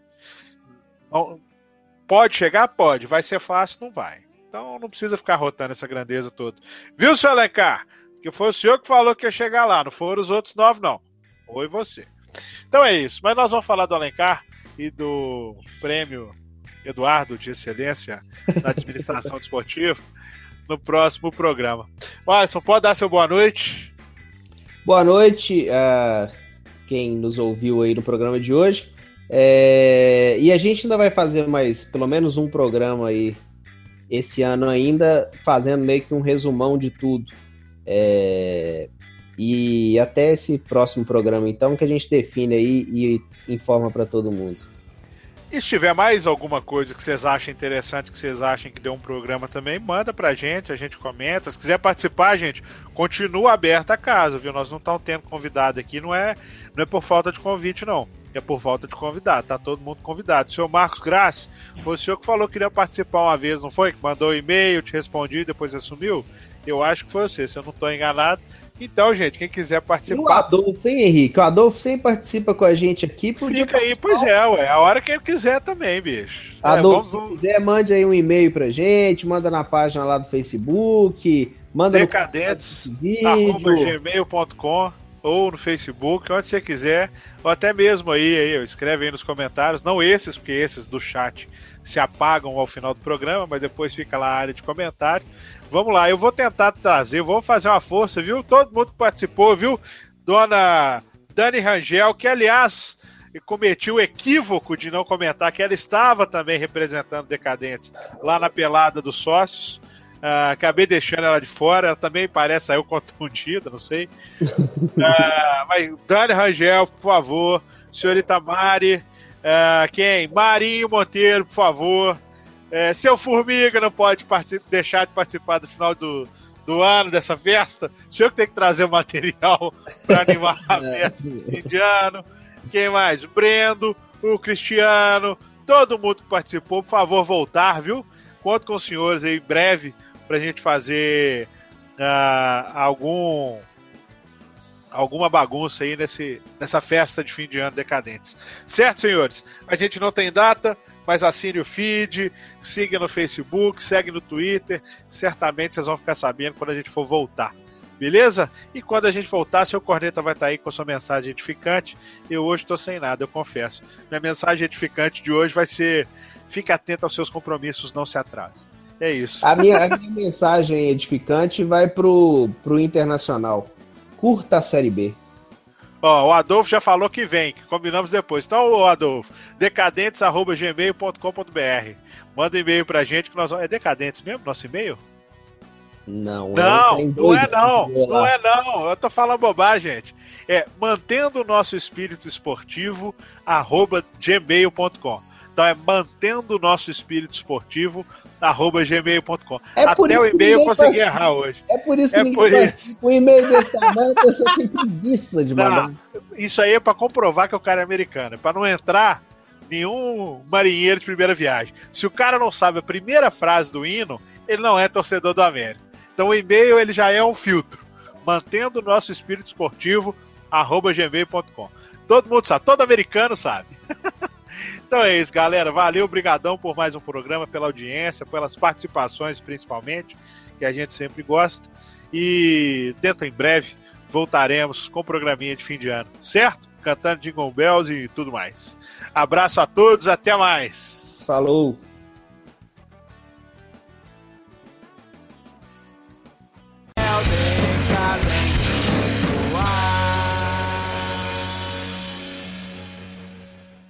Pode chegar? Pode. Vai ser fácil? Não vai. Então não precisa ficar rotando essa grandeza toda. Viu, seu Alencar? Porque foi o senhor que falou que ia chegar lá, não foram os outros 9, não. Foi você. Então é isso. Mas nós vamos falar do Alencar e do prêmio Eduardo de Excelência na Administração Desportiva no próximo programa. Alisson, pode dar seu boa noite? Boa noite a quem nos ouviu aí no programa de hoje. E a gente ainda vai fazer mais, pelo menos um programa aí esse ano ainda, fazendo meio que um resumão de tudo. E até esse próximo programa, então, que a gente define aí e informa para todo mundo. E se tiver mais alguma coisa que vocês achem interessante, que vocês achem que deu um programa também, manda pra gente, a gente comenta. Se quiser participar, gente, continua aberta a casa, viu? Nós não estamos tendo convidado aqui, não é por falta de convite, não. É por falta de convidado, tá todo mundo convidado. O senhor Marcos Graça, foi o senhor que falou que queria participar uma vez, não foi? Que mandou um e-mail, te respondi, depois você sumiu? Eu acho que foi você, se eu não estou enganado. Então, gente, quem quiser participar... E o Adolfo, hein, Henrique? O Adolfo sempre participa com a gente aqui. Fica aí, pois é, a hora que ele quiser também, bicho. Adolfo, se quiser, mande aí um e-mail pra gente, manda na página lá do Facebook, manda decadentes@gmail.com ou no Facebook, onde você quiser, ou até mesmo aí, escreve aí nos comentários, não esses, porque esses do chat se apagam ao final do programa, mas depois fica lá a área de comentário. Vamos lá, eu vou tentar trazer, vou fazer uma força, viu? Todo mundo que participou, viu? Dona Dani Rangel, que aliás cometi o equívoco de não comentar que ela estava também representando Decadentes lá na pelada dos sócios. Acabei deixando ela de fora, ela também parece saiu contundida, não sei. Mas Dani Rangel, por favor. Senhorita Mari, quem? Marinho Monteiro, por favor. Seu Formiga não pode deixar de participar do final do ano, dessa festa. O senhor que tem que trazer o material para animar a festa do fim de ano. Quem mais? Brendo, o Cristiano, todo mundo que participou, por favor, voltar, viu? Conto com os senhores aí em breve pra gente fazer alguma bagunça aí nessa festa de fim de ano Decadentes. Certo, senhores? A gente não tem data, mas assine o feed, siga no Facebook, segue no Twitter, certamente vocês vão ficar sabendo quando a gente for voltar. Beleza? E quando a gente voltar, seu corneta vai estar aí com a sua mensagem edificante. Eu hoje estou sem nada, eu confesso. Minha mensagem edificante de hoje vai ser: fique atento aos seus compromissos, não se atrase. É isso. A minha mensagem edificante vai pro Internacional. Curta a Série B. O Adolfo já falou que vem, que combinamos depois. Então, Adolfo, decadentes@gmail.com.br. Manda e-mail pra gente que nós vamos... É Decadentes mesmo, nosso e-mail? Não é não. Eu tô falando bobagem, gente. Mantendo o nosso espírito esportivo @gmail.com. Então mantendo o nosso espírito esportivo @gmail.com. Até o e-mail eu consegui errar hoje. É por isso que ninguém participa. Um e-mail desse tamanho, a pessoa tem preguiça de mandar. Isso aí é pra comprovar que o cara é americano. É pra não entrar nenhum marinheiro de primeira viagem. Se o cara não sabe a primeira frase do hino, ele não é torcedor do América. Então o e-mail ele já é um filtro. Mantendo o nosso espírito esportivo @gmail.com. Todo mundo sabe, todo americano sabe. Então é isso, galera. Valeu, obrigadão por mais um programa, pela audiência, pelas participações principalmente, que a gente sempre gosta. E dentro em breve voltaremos com o programinha de fim de ano, certo? Cantando Jingle Bells e tudo mais. Abraço a todos, até mais. Falou.